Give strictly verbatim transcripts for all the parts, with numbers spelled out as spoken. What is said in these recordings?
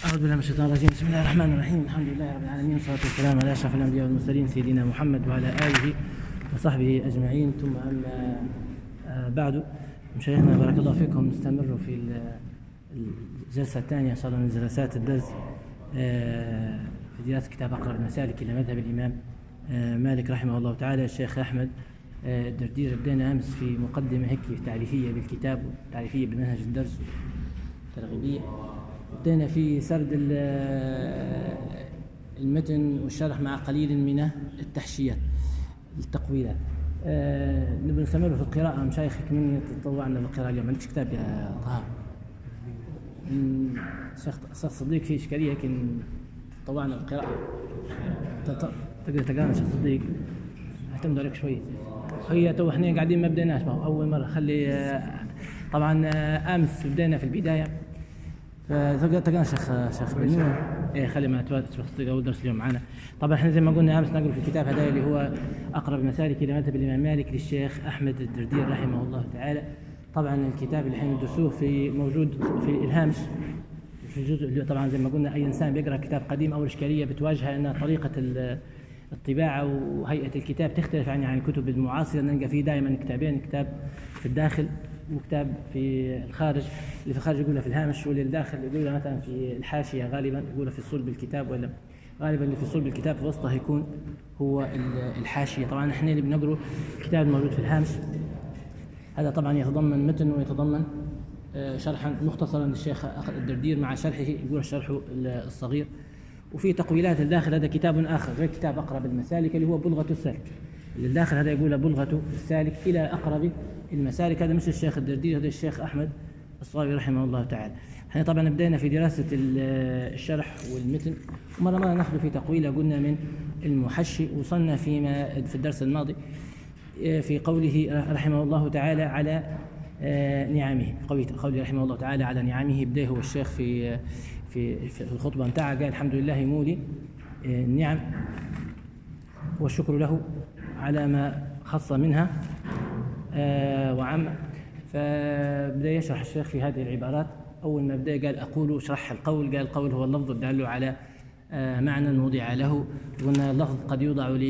أعوذ بالله من الشيطان الرجيم. بسم الله الرحمن الرحيم. الحمد لله رب العالمين، والصلاة والسلام على أشرف الأنبياء والمرسلين سيدنا محمد وعلى آله وصحبه أجمعين، ثم أما بعد. مشايخنا بارك الله فيكم، نستمر في الجلسة الثانية إن شاء الله من جلسات الدرس في دراسة كتاب أقرب المسالك إلى مذهب الإمام مالك رحمه الله تعالى الشيخ أحمد الدردير. بدينا أمس في مقدمة هيك تعريفية بالكتاب وتعريفية بمنهج الدرس ترغيبية. بدينا في سرد المتن والشرح مع قليل من التحشيات التقويلات. أه نبي نستمر في القراءة. مشايخك مني تطوعنا بالقراءة اليوم. عندك كتاب يا طه؟ الشيخ صديق فيه إشكالية، لكن تطوعنا بالقراءة. تقدر تقرانا شيخ صديق؟ اعتمد عليك شوي. هي تو احنا قاعدين ما بديناش، ما هو أول مرة. خلي طبعا أمس بدينا في البداية، فتلقانا شيخ شيخ بنور. ايه خلي ما تفصل اول درس اليوم معنا. طبعا احنا زي ما قلنا امس نقرا في الكتاب هذا اللي هو اقرب المسالك الى مذهب الامام مالك للشيخ احمد الدردير رحمه الله تعالى. طبعا الكتاب اللي احنا ندرسوه في موجود في الهامش في الجزء اللي طبعا زي ما قلنا اي انسان بيقرا كتاب قديم اول اشكاليه بتواجهه ان طريقه الطباعه وهيئه الكتاب تختلف عن عن الكتب المعاصره. نلقى فيه دائما كتابين، كتاب في الداخل وكتاب في الخارج. اللي في الخارج يقولها في الهامش، واللي الداخل يقولها مثلا في الحاشية، غالبا يقولها في صلب الكتاب، ولا غالبا اللي في صلب الكتاب في وسطه يكون هو الحاشية. طبعا احنا اللي بنقرأ الكتاب الموجود في الهامش هذا طبعا يتضمن متن ويتضمن شرحا مختصرا للشيخ الدردير مع شرحه، يقول الشرح الصغير. وفي تقويلات الداخل هذا كتاب آخر غير كتاب أقرب المسالك اللي هو بلغة السالك. اللي الداخل هذا يقول بلغة السالك إلى أقرب المسالك. هذا مش الشيخ الدردير، هذا الشيخ أحمد الصاوي رحمه الله تعالى. احنا طبعا بدينا في دراسة الشرح والمتن، ومرة مرة ناخذ في تقويله قلنا من المحشي. وصلنا فيما في الدرس الماضي في قوله رحمه الله تعالى على نعمه. قوله رحمه الله تعالى على نعمه بدأ هو الشيخ في في في الخطبة نتاعه، قال الحمد لله مولي النعم والشكر له على ما خص منها آه وعم. فبدأ يشرح الشيخ في هذه العبارات. أول ما بدأ قال أقول، شرح القول، قال القول هو اللفظ الدال على آه معنى وضع له. قلنا اللفظ قد يوضع ل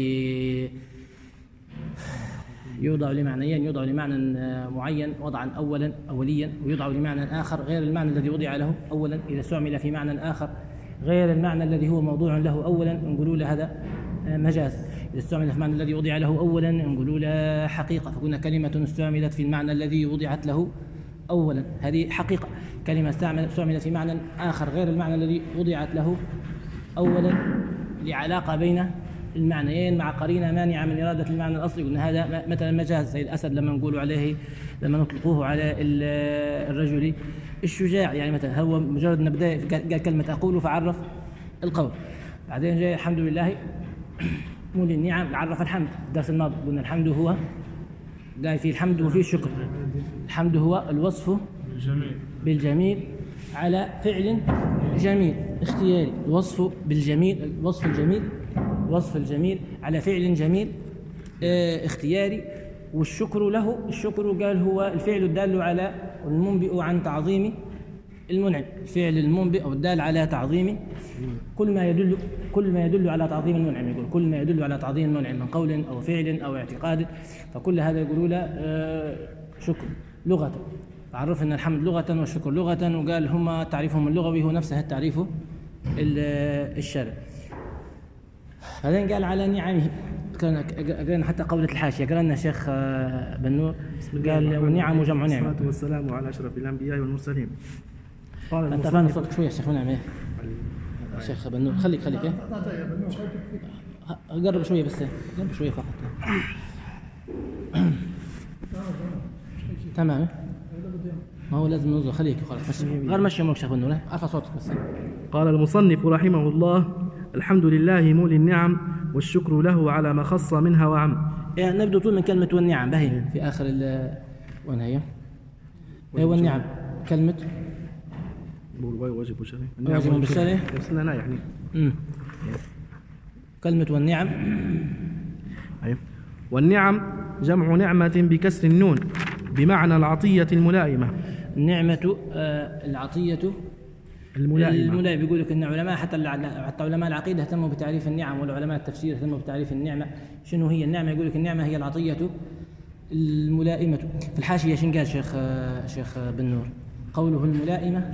يوضع لمعنيين، يوضع لمعنى معين وضعا أولا أوليا، ويوضع لمعنى آخر غير المعنى الذي وضع له أولا. إذا استعمل في معنى آخر غير المعنى الذي هو موضوع له أولا نقولوا له هذا مجاز. إذا استعمل في المعنى الذي وضع له أولا نقولوا له حقيقة. فقلنا كلمة استعملت في المعنى الذي وضعت له أولا هذه حقيقة. كلمة استعملت في معنى آخر غير المعنى الذي وضعت له أولا لعلاقة بين المعنيين مع قرينة مانعة من إرادة المعنى الأصلي. قلنا هذا مثلا مجاز، زي الأسد لما نقول عليه، لما نطلقوه على الرجل الشجاع. يعني مثلا هو مجرد أن بدأ قال كلمة أقول فعرف القول. بعدين جاء الحمد لله مولي النعم عرف الحمد. الدرس الماضي قلنا الحمد هو، قال فيه الحمد وفيه الشكر. الحمد هو الوصف بالجميل على فعل جميل اختياري. الوصف بالجميل، الوصف الجميل، وصف الجميل على فعل جميل اه اختياري. والشكر له، الشكر قال هو الفعل الدال على المنبئ عن تعظيم المنعم. الفعل المنبئ أو الدال على تعظيم كل ما يدل كل ما يدل على تعظيم المنعم. يقول كل ما يدل على تعظيم المنعم من قول أو فعل أو اعتقاد، فكل هذا يقولوا له اه شكر لغة. عرفنا الحمد لغة والشكر لغة، وقال هما تعريفهم اللغوي هو نفسه التعريف الشرعي. بعدين قال على نعمه. قرأنا حتى قولة الحاشية، قرأنا شيخ بنور قال والنعم جمع نعمة. والصلاة والسلام على أشرف الأنبياء والمرسلين. قال أنت فاهم صوتك شوية شيخ نعم. إيه شيخ بنور خليك خليك إيه قرب شوية بس، قرب شوية فقط. تمام. ما هو لازم نوزع، خليك خلاص غير مشي أمورك شيخ بنور، أرفع صوتك بس. قال المصنف رحمه الله الحمد لله مولي النعم والشكر له على ما خص منها وعم. يعني نبدو طول من كلمة والنعم باهي في آخر ال وين هي؟ هي والنعم كلمة واجب وشرعي. واجب بالشرع وصلنا يعني. امم كلمة والنعم. أيوه. والنعم جمع نعمة بكسر النون بمعنى العطية الملائمة. النعمة آه العطية الملائمة. الملائمة بيقول لك ان علماء حتى حتى علماء العقيده اهتموا بتعريف النعم، والعلماء التفسير اهتموا بتعريف النعمه. شنو هي النعمه؟ يقول لك النعمه هي العطيه الملائمه. في الحاشيه شن قال شيخ شيخ بن نور؟ قوله الملائمه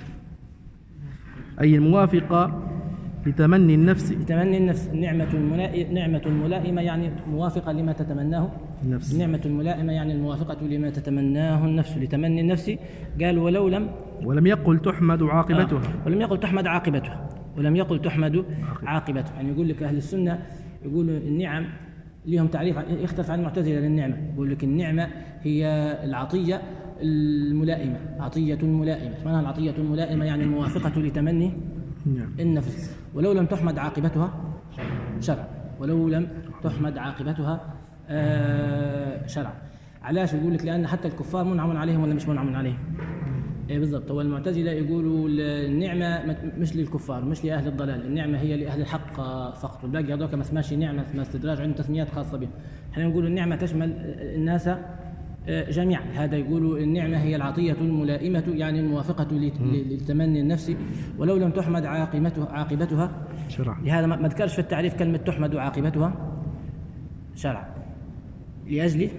أي الموافقة لتمني النفس. لتمني النفس. النعمة الملائمة نعمة الملائمة يعني موافقة لما تتمناه النفس. النعمة الملائمة يعني الموافقة لما تتمناه النفس، لتمني النفس. قال ولو لم ولم يقل تحمد عاقبتها. آه. ولم يقل تحمد عاقبتها ولم يقل تحمد عاقبتها. يعني يقول لك أهل السنة يقولوا النعم لهم تعريف يختلف عن المعتزلة للنعمة. يقول لك النعمة هي العطية الملائمة، عطية ملائمة. معناها العطية الملائمة يعني الموافقة لتمني النفس. ولو لم تحمد عاقبتها شرعا، ولو لم تحمد عاقبتها آه شرعا. علاش؟ يقول لك لأن حتى الكفار منعم عليهم ولا مش منعم عليهم؟ ايه بالضبط. هو المعتزلة يقولوا النعمة مش للكفار، مش لأهل الضلال، النعمة هي لأهل الحق فقط، والباقي هذوك ما اسمهاش نعمة، اسمها استدراج، عندهم تسميات خاصة بهم. احنا نقول النعمة تشمل الناس جميعا. هذا يقولوا النعمة هي العطية الملائمة يعني الموافقة للتمني النفسي. ولو لم تحمد عاقبتها عاقبتها شرعا. لهذا ما ذكرش في التعريف كلمة تحمد عاقبتها شرعا. لأجل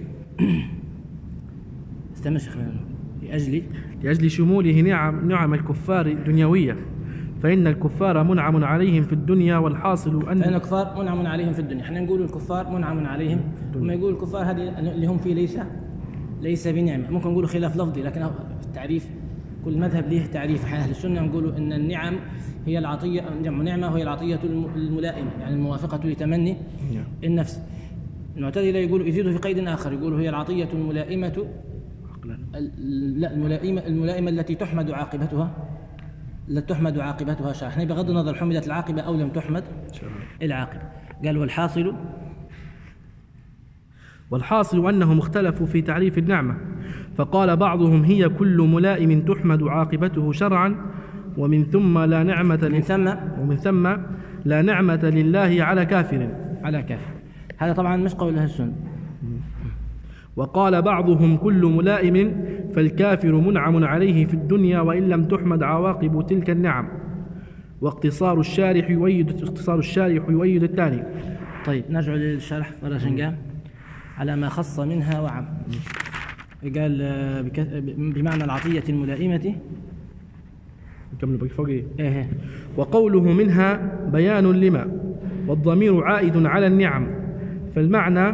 استمر شيخ لأجل لأجل شموله نعم نعم الكفار دنيوية، فإن الكفار منعم عليهم في الدنيا، والحاصل أن فإن الكفار منعم عليهم في الدنيا. احنا نقول الكفار منعم عليهم، وما يقول الكفار هذه اللي هم فيه ليس ليس بنعمة. ممكن نقول خلاف لفظي، لكن التعريف كل مذهب له تعريف. أهل السنة نقولوا أن النعم هي العطية، نعمة وهي العطية الملائمة يعني الموافقة لتمني النفس. المعتزلة يقولوا يزيدوا في قيد آخر، يقولوا هي العطية الملائمة لا الملائمة الملائمة التي تحمد عاقبتها لا تحمد عاقبتها شرعا. احنا بغض النظر حمدت العاقبة أو لم تحمد العاقبة. قال والحاصل والحاصل أنهم اختلفوا في تعريف النعمة، فقال بعضهم هي كل ملائم تحمد عاقبته شرعا، ومن ثم لا نعمة من ثم ومن ثم لا نعمة لله على كافر على كافر. هذا طبعا مش قول أهل السنة. وقال بعضهم كل ملائم فالكافر منعم عليه في الدنيا وإن لم تحمد عواقب تلك النعم. واقتصار الشارح يؤيد اختصار الشارح يؤيد الثاني. طيب نرجع للشرح مرة قال على ما خص منها وعم. قال بمعنى العطية الملائمة. نكمل بقى فوق ايه؟ ايه. وقوله منها بيان لما، والضمير عائد على النعم، فالمعنى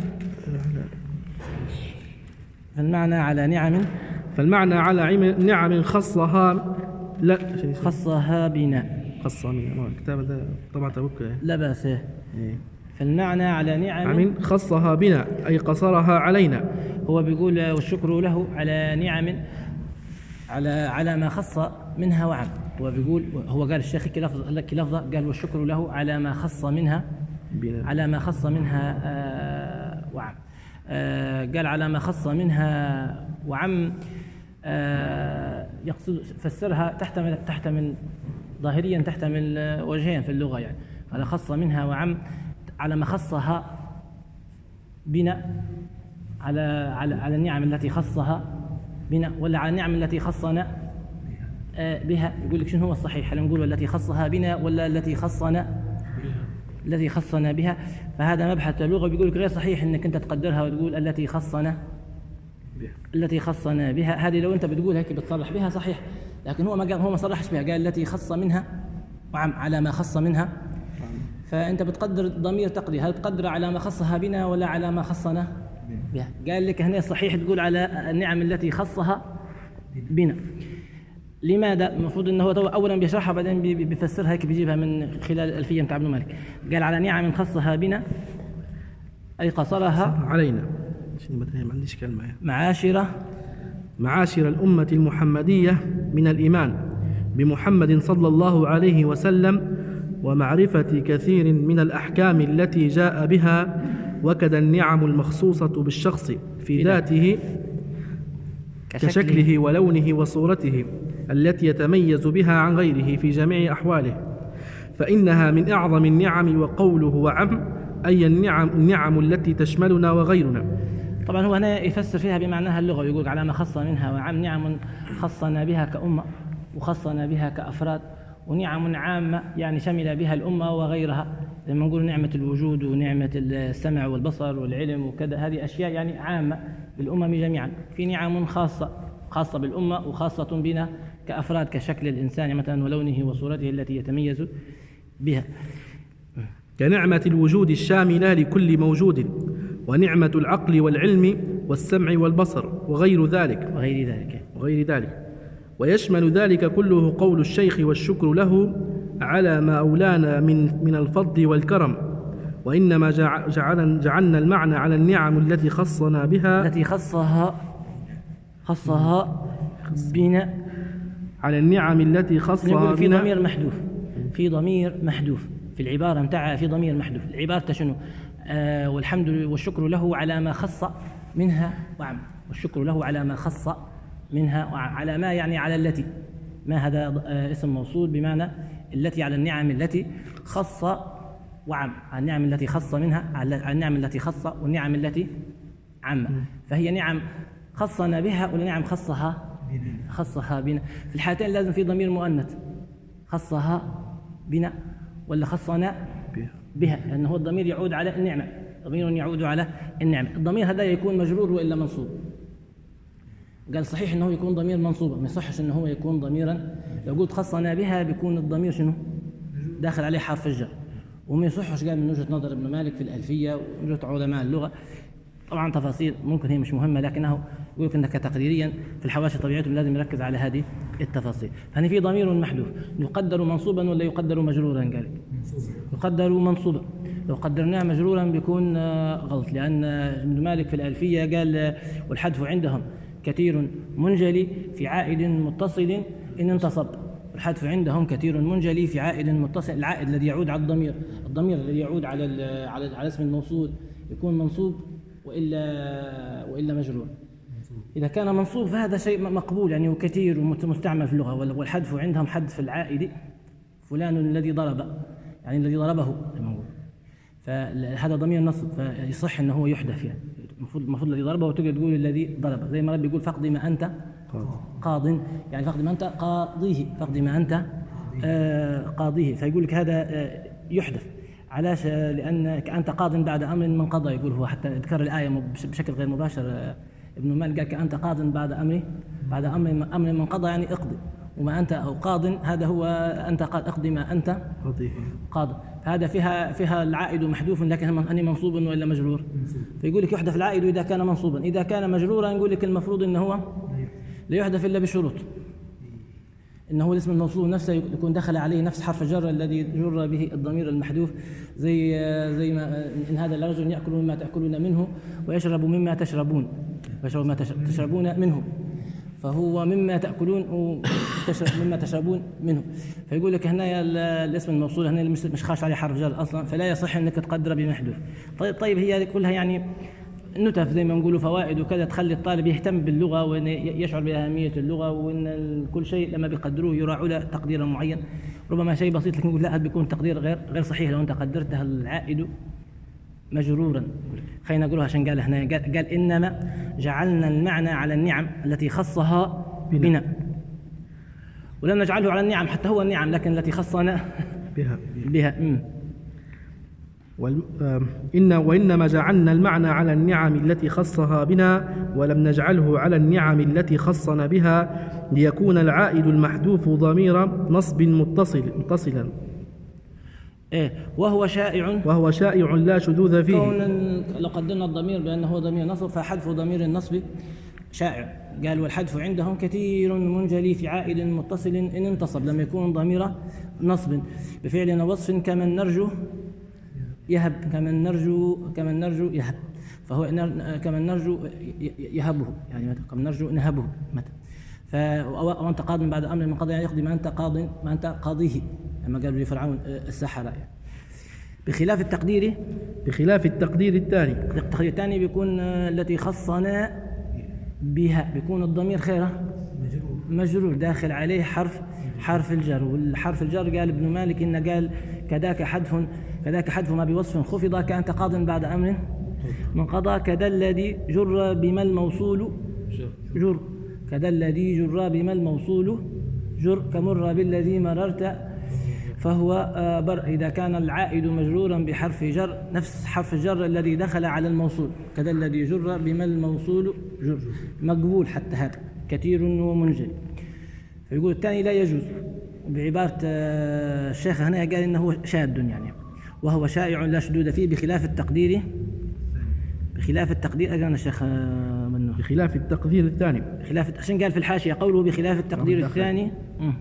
فالمعنى على نعم فالمعنى على نعم خصها لا خصها بنا خصها بنا. الكتاب ده طبعا تبوك لا بأس. ايه. فالمعنى على نعم نعم خصها بنا أي قصرها علينا. هو بيقول والشكر له على نعم على على ما خص منها وعم. هو بيقول هو قال الشيخ لك لفظة قال والشكر له على ما خص منها بنا. على ما خص منها آه وعم. آه قال على ما خص منها وعم آه يقصد فسرها تحتمل تحتمل ظاهريا تحتمل وجهين في اللغة. يعني على خص منها وعم على ما خصها بنا على على على النعم التي خصها بنا، ولا على النعم التي خصنا آه بها. يقول لك شنو هو الصحيح؟ هل نقول التي خصها بنا ولا التي خصنا التي خصنا بها؟ فهذا مبحث اللغة. بيقول لك غير صحيح انك انت تقدرها وتقول التي خصنا التي خصنا بها. هذه لو انت بتقول هيك بتصرح بها صحيح، لكن هو ما قال، هو ما صرحش بها، قال التي خص منها وعم على ما خص منها. فانت بتقدر ضمير تقدير، هل تقدر على ما خصها بنا ولا على ما خصنا بها؟ قال لك هنا صحيح تقول على النعم التي خصها بنا. لماذا؟ المفروض انه هو اولا بيشرحها بعدين بيفسرها هيك بيجيبها من خلال الألفية بتاع ابن مالك. قال على نعم خصها بنا اي قصرها علينا. ما عنديش كلمة. معاشر معاشر الأمة المحمدية من الإيمان بمحمد صلى الله عليه وسلم، ومعرفة كثير من الأحكام التي جاء بها، وكذا النعم المخصوصة بالشخص في ذاته كشكله ولونه وصورته التي يتميز بها عن غيره في جميع أحواله، فإنها من أعظم النعم. وقوله وعم أي النعم النعم التي تشملنا وغيرنا. طبعا هو هنا يفسر فيها بمعناها اللغوي، يقول على ما خص منها وعم نعم خصنا بها كأمة وخصنا بها كأفراد، ونعم عامة يعني شمل بها الأمة وغيرها، لما نقول نعمة الوجود ونعمة السمع والبصر والعلم وكذا، هذه أشياء يعني عامة بالأمم جميعا. في نعم خاصة خاصة بالأمة وخاصة بنا كأفراد، كشكل الإنسان مثلا ولونه وصورته التي يتميز بها، كنعمة الوجود الشاملة لكل موجود، ونعمة العقل والعلم والسمع والبصر وغير ذلك وغير ذلك وغير ذلك ويشمل ذلك كله قول الشيخ والشكر له على ما أولانا من من الفضل والكرم. وإنما جعل جعلنا المعنى على النعم التي خصنا بها التي خصها خصها بنا على النعم التي خصها في بنا. ضمير محذوف في ضمير محذوف في العبارة متاعها، في ضمير محذوف. العبارة شنو؟ آه والحمد والشكر له على ما خص منها وعم، والشكر له على ما خص منها وعم، على ما يعني على التي، ما هذا آه اسم موصول بمعنى التي، على النعم التي خص وعم، على النعم التي خص منها، على النعم التي خص والنعم التي عم. فهي نعم خصنا بها ولا نعم خصها خصها بنا. في الحالتين لازم في ضمير مؤنث، خصها بنا ولا خصنا بها، لأنه هو الضمير يعود على النعمة، ضمير يعود على النعمة. الضمير هذا يكون مجرور وإلا منصوب. قال صحيح أنه يكون ضمير منصوبا، ما يصحش أنه هو يكون ضميرا. لو قلت خصنا بها بيكون الضمير شنو؟ داخل عليه حرف الجر، وما يصحش. قال من وجهة نظر ابن مالك في الألفية ووجهة علماء اللغة، طبعا تفاصيل ممكن هي مش مهمة، لكنه يقول انك تقديريا في الحواشي طبيعتهم لازم يركز على هذه التفاصيل. فهنا في ضمير محذوف يقدر منصوبا ولا يقدر مجرورا؟ قال يقدر منصوبا. لو قدرناه مجرورا بيكون غلط، لأن ابن مالك في الألفية قال والحذف عندهم كثير منجلي في عائد متصل إن انتصب. الحذف عندهم كثير منجلي في عائد متصل، العائد الذي يعود على الضمير، الضمير الذي يعود على على على اسم الموصول يكون منصوب وإلا وإلا مجرور. إذا كان منصوب فهذا شيء مقبول يعني وكثير ومستعمل في اللغة. والحذف عندهم حذف العائد، فلان الذي ضرب يعني الذي ضربه، فهذا ضمير نصب، فيصح أنه هو يحذف. يعني المفروض المفروض الذي ضربه وتقدر تقول الذي ضرب، زي ما ربي يقول فقد ما أنت قاض، يعني فقد ما أنت قاضيه، فقد ما أنت آه قاضيه. فيقول لك هذا آه يحذف. علاش؟ لأنك أنت قاض بعد أمر من قضى، يقول هو حتى ذكر الآية بشكل غير مباشر. ابن مالك قال كأنت قاض بعد أمر بعد أمر أمر من قضى، يعني اقضي، وما أنت أو قاض هذا هو أنت قاض، اقضي ما أنت قاض. فهذا فيها فيها العائد محذوف، لكن أني منصوب ولا مجرور؟ فيقول لك يحذف العائد إذا كان منصوبا. إذا كان مجرورا يقول لك المفروض أنه هو لا يحذف إلا بشروط، إنه الاسم الموصول نفسه يكون دخل عليه نفس حرف الجر الذي جر به الضمير المحذوف، زي زي ما إن هذا الرجل يأكل مما تأكلون منه ويشرب مما تشربون، ويشرب مما تشربون منه، فهو مما تأكلون وتشرب مما تشربون منه. فيقول لك هنا الاسم الموصول هنا مش خاش عليه حرف جر أصلا، فلا يصح إنك تقدره بمحذوف. طيب طيب هي كلها يعني نتف زي ما نقولوا، فوائد وكذا، تخلي الطالب يهتم باللغة وإن يشعر بأهمية اللغة، وإن كل شيء لما بيقدروه يراعوا له تقديرا معين. ربما شيء بسيط لكن نقول لا، هذا بيكون تقدير غير غير صحيح لو أنت قدرته العائد مجرورا. خلينا نقولها عشان قال هنا قال, قال إنما جعلنا المعنى على النعم التي خصها بنا, بنا. ولم نجعله على النعم حتى هو النعم، لكن التي خصنا بها بها إن وإنما جعلنا المعنى على النعم التي خصها بنا، ولم نجعله على النعم التي خصنا بها، ليكون العائد المحذوف ضمير نصب متصل متصلا. إيه وهو شائع وهو شائع لا شذوذ فيه. كون لو قدرنا الضمير بأنه ضمير نصب فحذف ضمير النصب شائع. قال والحذف عندهم كثير منجلي في عائد متصل إن انتصب، لم يكون ضمير نصب بفعل وصف كمن نرجو يهب، كمن نرجو كمن نرجو يهب، فهو كمن نرجو يهبه، يعني كمن نرجو نهبه مثلا. وأنت قاض بعد أمر من قضى، يعني يقضي ما أنت قاض ما أنت قاضيه، لما قالوا لفرعون السحرة يعني. بخلاف التقدير بخلاف التقدير الثاني التقدير الثاني بيكون التي خصنا بها، بيكون الضمير خيره مجرور داخل عليه حرف حرف الجر. والحرف الجر قال ابن مالك إن قال كذاك حذف كذاك حذف ما بوصف خفض كأنت قاض بعد أمر من قضى، كذا الذي جر بما الموصول جر، كذا الذي جر بما الموصول جر كمر بالذي مررت، فهو بر. إذا كان العائد مجرورا بحرف جر نفس حرف الجر الذي دخل على الموصول، كذا الذي جر بما الموصول جر، مقبول حتى هذا كثير ومنجل. فيقول الثاني لا يجوز، بعبارة الشيخ هنا قال إنه شاذ يعني، وهو شائع لا شذوذ فيه بخلاف التقدير بخلاف التقدير أجانا الشيخ منه بخلاف التقدير الثاني، خلاف عشان قال في الحاشية قوله بخلاف التقدير الثاني. م.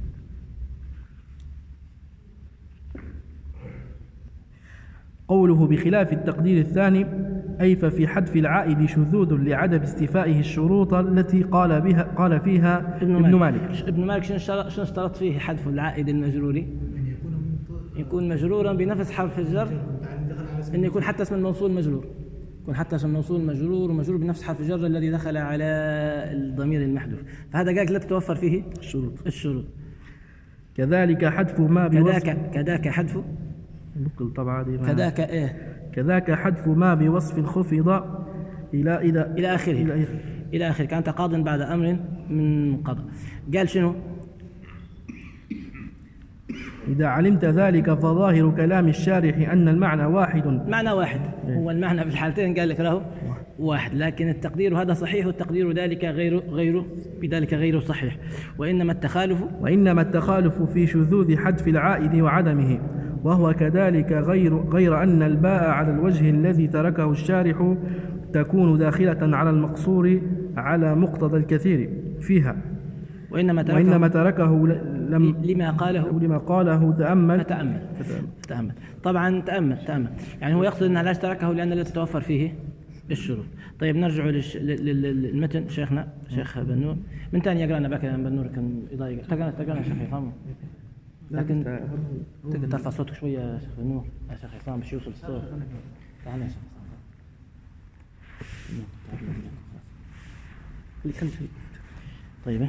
قوله بخلاف التقدير الثاني أي ففي حذف العائد شذوذ لعدم استيفائه الشروط التي قال بها قال فيها ابن, ابن مالك. مالك. ابن مالك شنو اشترط فيه حذف العائد المجروري؟ يكون مجرورا بنفس حرف الجر، إن يكون حتى اسم الموصول مجرور، يكون حتى اسم الموصول مجرور ومجرور بنفس حرف الجر الذي دخل على الضمير المحذوف. فهذا قال لا تتوفر فيه الشروط الشروط. كذلك حذف ما بوصف كذاك كذاك حذف نقل طبعا كذاك ايه كذاك حذف ما بوصف خفض الى الى الى اخره الى, إلى اخره كانت قاض بعد امر من قضى. قال شنو؟ إذا علمت ذلك فظاهر كلام الشارح أن المعنى واحد. معنى واحد هو المعنى في الحالتين قال لك له واحد، لكن التقدير هذا صحيح والتقدير ذلك غير غير بذلك غير صحيح. وإنما التخالف وإنما التخالف في شذوذ حذف العائد وعدمه، وهو كذلك غير غير أن الباء على الوجه الذي تركه الشارح تكون داخلة على المقصور على مقتضى الكثير فيها. وإنما تركه, وإنما تركه لم لما قاله لما قاله تأمل فتأمل تأمل طبعا تأمل تأمل يعني هو يقصد أنه لا تركه لأن لا تتوفر فيه الشروط. طيب نرجع للمتن. شيخنا شيخ بنور من ثاني يقرأنا بك بنور كان يضايق تقرأنا تقرأنا شيخ عصام، لكن تقدر ترفع صوتك شوية يا شيخ بنور يا شيخ عصام باش يوصل الصوت. تعال يا شيخ عصام. طيب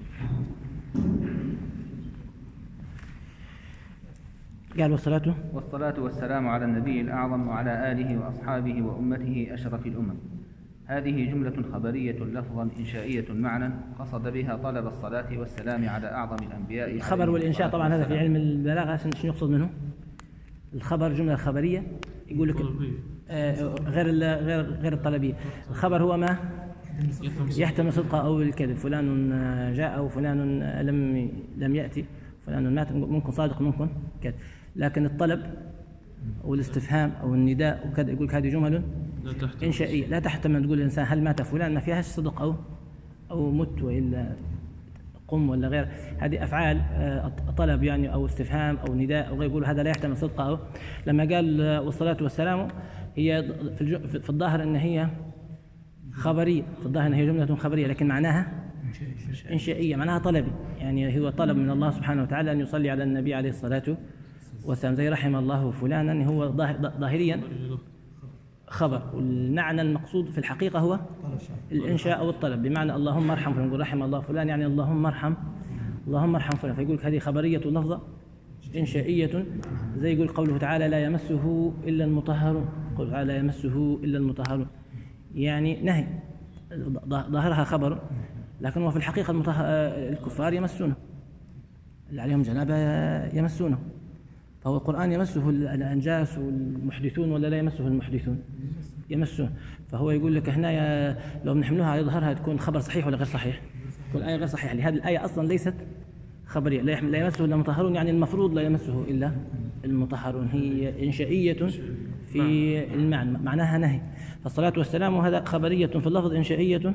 قال والصلاة والصلاة والسلام على النبي الأعظم وعلى آله وأصحابه وأمته أشرف الأمم. هذه جملة خبرية لفظا إنشائية معنى قصد بها طلب الصلاة والسلام على أعظم الأنبياء. الخبر والإنشاء طبعا هذا في علم البلاغة شنو يقصد منه؟ الخبر جملة خبرية يقول لك آه غير غير غير الطلبية. الخبر هو ما يحتمل صدق أو الكذب، فلان جاء أو فلان لم لم يأتي، فلان مات، ممكن صادق ممكن كذب. لكن الطلب أو الاستفهام أو النداء وكذا يقول لك هذه جمل إنشائية لا تحتمل تقول الإنسان هل مات فلان، ما فيهاش صدق أو أو مت وإلا قم ولا غير. هذه أفعال طلب يعني أو استفهام أو نداء أو غير، يقول هذا لا يحتمل صدق أو. لما قال والصلاة والسلام هي في, في الظاهر أن هي خبرية، في الظاهر أن هي جملة خبرية لكن معناها إنشائية، معناها طلبي، يعني هو طلب من الله سبحانه وتعالى أن يصلي على النبي عليه الصلاة والسلام، زي رحم الله فلانا هو ظاهريا خبر، والمعنى المقصود في الحقيقة هو الإنشاء أو الطلب، بمعنى اللهم ارحم فلان، نقول رحم الله فلان يعني اللهم ارحم اللهم ارحم فلان، فيقول هذه خبرية لفظة إنشائية، زي يقول قوله تعالى لا يمسه إلا المطهرون، قوله تعالى لا يمسه إلا المطهرون يعني نهي، ظاهرها خبر لكن هو في الحقيقة المطهر الكفار يمسونه، اللي عليهم جنابة يمسونه، فهو القرآن يمسه الأنجاس والمحدثون ولا لا يمسه المحدثون؟ يمسه. فهو يقول لك هنا لو بنحملوها على ظهرها تكون خبر صحيح ولا غير صحيح؟ تكون الآية غير صحيحة، لهذه الآية أصلا ليست خبرية، لا يمسه إلا المطهرون يعني المفروض لا يمسه إلا المطهرون، هي إنشائية في المعنى، معناها نهي. فالصلاة والسلام هذا خبرية في اللفظ إنشائية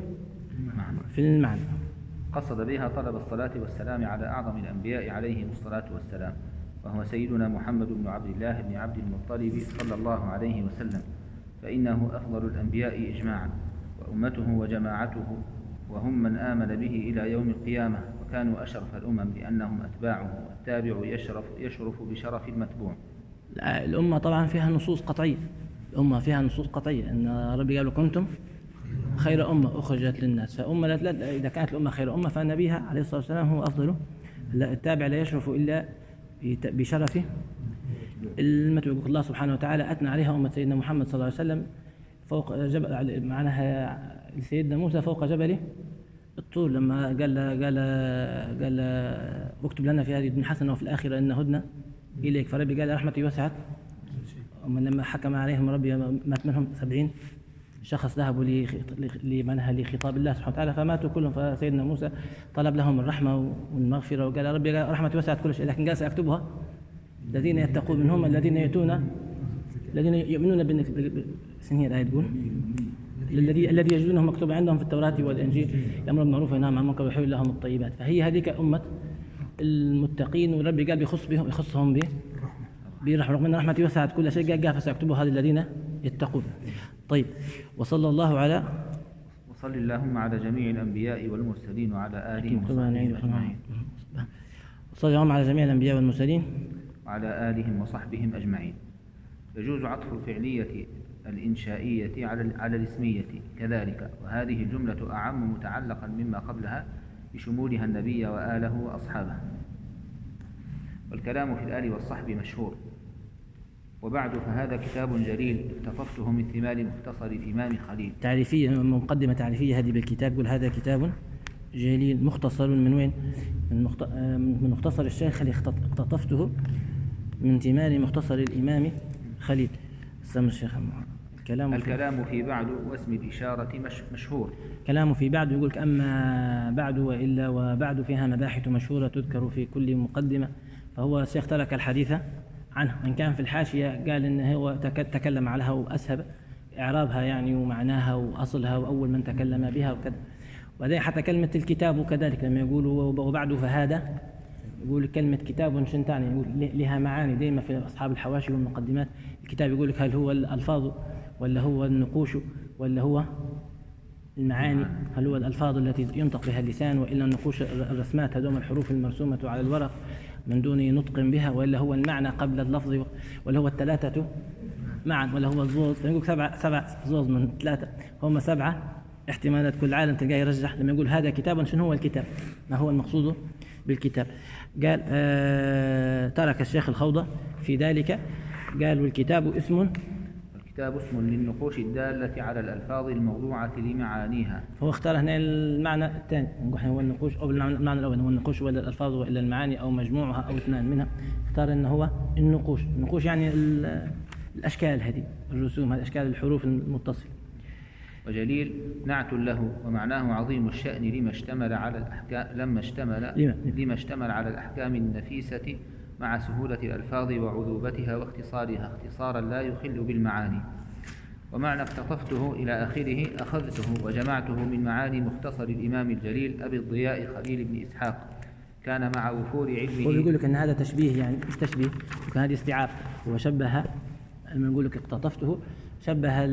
في المعنى. قصد بها طلب الصلاة والسلام على أعظم الأنبياء عليهم الصلاة والسلام، وهو سيدنا محمد بن عبد الله بن عبد المطلب صلى الله عليه وسلم، فإنه أفضل الأنبياء إجماعا، وأمته وجماعته وهم من آمن به إلى يوم القيامة، وكانوا أشرف الأمم لأنهم أتباعه، والتابع يشرف, يشرف بشرف المتبوع. الأمة طبعا فيها نصوص قطعية، الأمة فيها نصوص قطعية أن ربي قالوا كنتم خير أمة أخرجت للناس، فأمة إذا كانت الأمة خير أمة فنبيها عليه الصلاة والسلام هو أفضل، التابع لا يشرف إلا بشرفه المتبوع. الله سبحانه وتعالى أثنى عليها أمة سيدنا محمد صلى الله عليه وسلم فوق جبل، معناها سيدنا موسى فوق جبل طول لما قال له قال له قال له اكتب لنا في هذه الدنيا حسنة وفي الآخرة إن هدنا إليك، فربي قال رحمتي وسعت. ومن لما حكم عليهم ربي مات منهم سبعين شخص ذهبوا لمنها لخطاب الله سبحانه وتعالى فماتوا كلهم. فسيدنا موسى طلب لهم الرحمة والمغفرة وقال ربي رحمتي وسعت كل شيء، لكن قال سأكتبها الذين يتقون منهم الذين يأتون الذين يؤمنون بالسنية. الآية تقول الذي الذي يجدونه مكتوب عندهم في التوراة والإنجيل يأمر بالمعروف وينهى عن المنكر ويحل لهم الطيبات. فهي هذيك أمة المتقين، وربي قال بيخص بهم يخصهم به برحمة، رغم أن رحمتي وسعت كل شيء قال فسأكتبها هذه الذين يتقون. طيب، وصلى الله على وصل اللهم على جميع الأنبياء والمرسلين وعلى آلهم وصحبهم أجمعين. وصلى اللهم على جميع الأنبياء والمرسلين وعلى آلهم وصحبهم أجمعين. يجوز عطف الفعلية الإنشائية على على الاسمية كذلك، وهذه الجملة أعم متعلقا مما قبلها بشمولها النبي وآله وأصحابه. والكلام في الآل والصحب مشهور. وبعد فهذا كتاب جليل اقتطفته من ثمار مختصر الإمام خليل. تعريفية، مقدمة تعريفية هذه بالكتاب. يقول هذا كتاب جليل مختصر من وين؟ من, مخت... من مختصر الشيخ اللي اقتطفته من ثمار مختصر الإمام خليل. سمى الشيخ الكلام الكلام في بعد واسم الإشارة مش مشهور. كلام في بعد يقول أما بعد وإلا وبعد فيها مباحث مشهورة تذكر في كل مقدمة. فهو الشيخ ترك الحديث عنه، وإن كان في الحاشية قال إنه هو تكلم عليها وأسهب إعرابها يعني ومعناها وأصلها وأول من تكلم بها وكذا. وبعدين حتى كلمة الكتاب وكذلك لما يقولوا وبعد فهذا يقول كلمة كتاب شنتاني، يقول لها معاني دائما في أصحاب الحواشي والمقدمات. الكتاب يقول لك هل هو الألفاظ ولا هو النقوش ولا هو المعاني، هل هو الألفاظ التي ينطق بها اللسان وإلا النقوش الرسمات هذوم الحروف المرسومة على الورق من دون نطق بها، ولا هو المعنى قبل اللفظ، ولا هو الثلاثة معا، ولا هو الزوز. فيقول سبعة سبع زوز من ثلاثة هم سبعة احتمالات، كل عالم تلقاه يرجح لما يقول هذا كتاب شنو هو الكتاب، ما هو المقصود بالكتاب. قال آه ترك الشيخ الخوضة في ذلك، قال والكتاب اسم الكتاب اسم للنقوش الدالة على الألفاظ الموضوعة لمعانيها. هو اختار هنا المعنى الثاني، نقول هو النقوش أو المعنى الأول هو النقوش ولا الألفاظ وإلا المعاني أو مجموعها أو اثنان منها. اختار أنه هو النقوش. النقوش يعني الأشكال هذه الرسوم، هذه أشكال الحروف المتصلة. وجليل نعت له ومعناه عظيم الشأن لما اشتمل على الأحكام لما اشتمل لما, لما اشتمل على الأحكام النفيسة مع سهولة الألفاظ وعذوبتها واختصارها اختصارا لا يخل بالمعاني. ومعنى اقتطفته إلى آخره أخذته وجمعته من معاني مختصر الإمام الجليل أبي الضياء خليل بن إسحاق. كان مع وفور علمه. هو يقول لك أن هذا تشبيه، يعني مش تشبيه، وكان هذه استعارة. هو شبه لما نقول لك اقتطفته شبه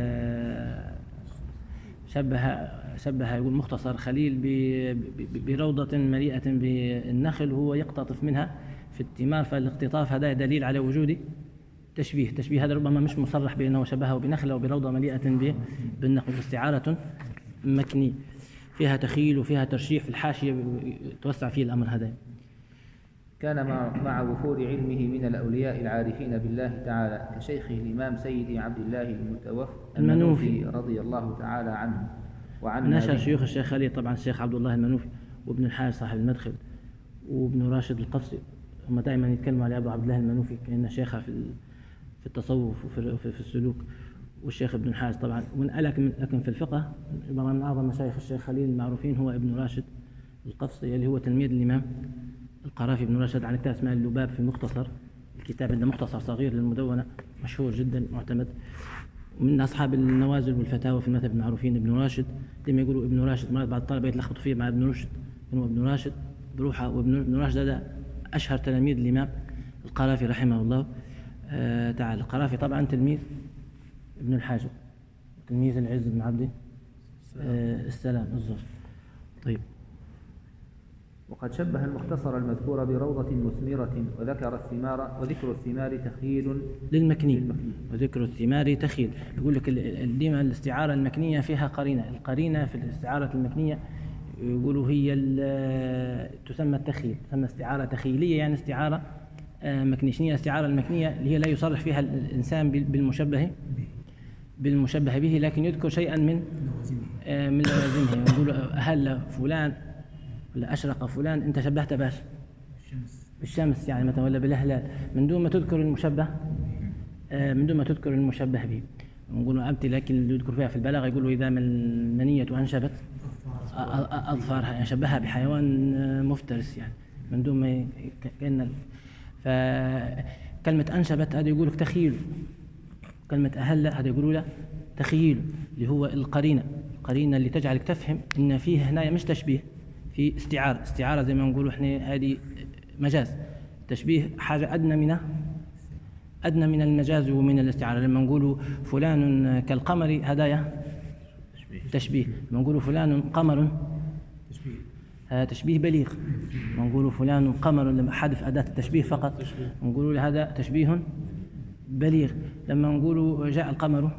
شبه شبه يقول مختصر خليل بروضة مليئة بالنخل وهو يقتطف منها في الثمار. فالاقتطاف هذا دليل على وجود تشبيه. تشبيه هذا ربما مش مصرح بأنه شبهه بنخل أو بروضة مليئة بالنخل، استعارة مكنية فيها تخيل وفيها ترشيح. في الحاشية توسع فيه الأمر هذا. كان مع وفور علمه من الأولياء العارفين بالله تعالى كشيخه الإمام سيدي عبد الله المتوفى المنوفي رضي الله تعالى عنه وعن نشر شيوخ الشيخ خليل طبعا الشيخ عبد الله المنوفي وابن الحارث صاحب المدخل وابن راشد القفصي. هم دائما يتكلموا على أبو عبد الله المنوفي كأنه شيخه في في التصوف وفي في السلوك، والشيخ ابن الحارث طبعا. لكن في الفقه من أعظم مشايخ الشيخ خليل المعروفين هو ابن راشد القفصي اللي هو تلميذ الإمام القرافي بن راشد. عن كتاب اسمه اللباب في مختصر. الكتاب عنده مختصر صغير للمدونة مشهور جدا معتمد. ومن أصحاب النوازل والفتاوى في المذهب المعروفين ابن راشد. لما يقولوا ابن راشد مرات بعض الطلبة يتلخبطوا فيه مع ابن رشد، هو ابن راشد بروحه. وابن راشد هذا أشهر تلاميذ الإمام القرافي رحمه الله آه تعالى. القرافي طبعا تلميذ ابن الحاجب، تلميذ العز بن عبد آه السلام الزهري. طيب، وقد شبه المختصر المذكور بروضة مثمرة وذكر الثمار وذكر الثمار تخيل للمكني وذكر الثمار تخيل. يقول لك ديما الاستعارة المكنية فيها قرينة. القرينة في الاستعارة المكنية يقولوا هي تسمى التخيل، تسمى استعارة تخيلية يعني استعارة مكنية. الاستعارة المكنية اللي هي لا يصرح فيها الإنسان بالمشبه بالمشبه به، لكن يذكر شيئا من آه من لوازمه، يقول هل فلان ولا أشرق فلان، أنت شبهت باش بالشمس يعني مثلا، ولا بالهلال، من دون ما تذكر المشبه آه من دون ما تذكر المشبه به. نقول أمثلة لكن اللي يذكر فيها في البلاغة يقولوا إذا من المنية أنشبت أظفارها، يعني شبهها بحيوان مفترس يعني من دون ما كأن. فكلمة أنشبت هذا يقولك تخيل، كلمة أهل هذا يقولوا له تخيل، اللي هو القرينة، القرينة اللي تجعلك تفهم إن فيه هنا مش تشبيه، في استعارة، استعارة زي ما نقولوا إحنا هذه مجاز، تشبيه حاجة أدنى من أدنى من المجاز ومن الاستعارة. لما نقولوا فلان كالقمر هدايا تشبيه، لما نقولوا فلان قمر هذا تشبيه بليغ، لما نقولوا فلان قمر لما حذف أداة التشبيه فقط نقولوا هذا تشبيه بليغ. لما نقولوا جاء القمر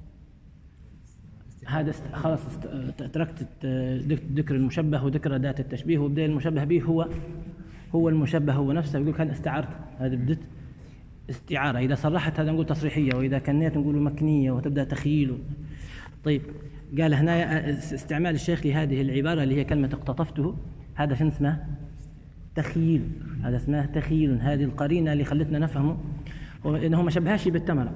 هذا است... خلاص است... تركت ذكر المشبه وذكر أداة التشبيه، وبدأ المشبه به هو هو المشبه هو نفسه، يقول كان استعارت، هذا بدت استعارة. إذا صرحت هذا نقول تصريحية، وإذا كنيت نقول مكنية وتبدأ تخيل. طيب قال هنا استعمال الشيخ لهذه العبارة اللي هي كلمة اقتطفته، هذا شنو اسمه؟ تخيل، هذا اسمه تخيل. هذه القرينة اللي خلتنا نفهمه، وإنه ما شبهاش بالتمرة.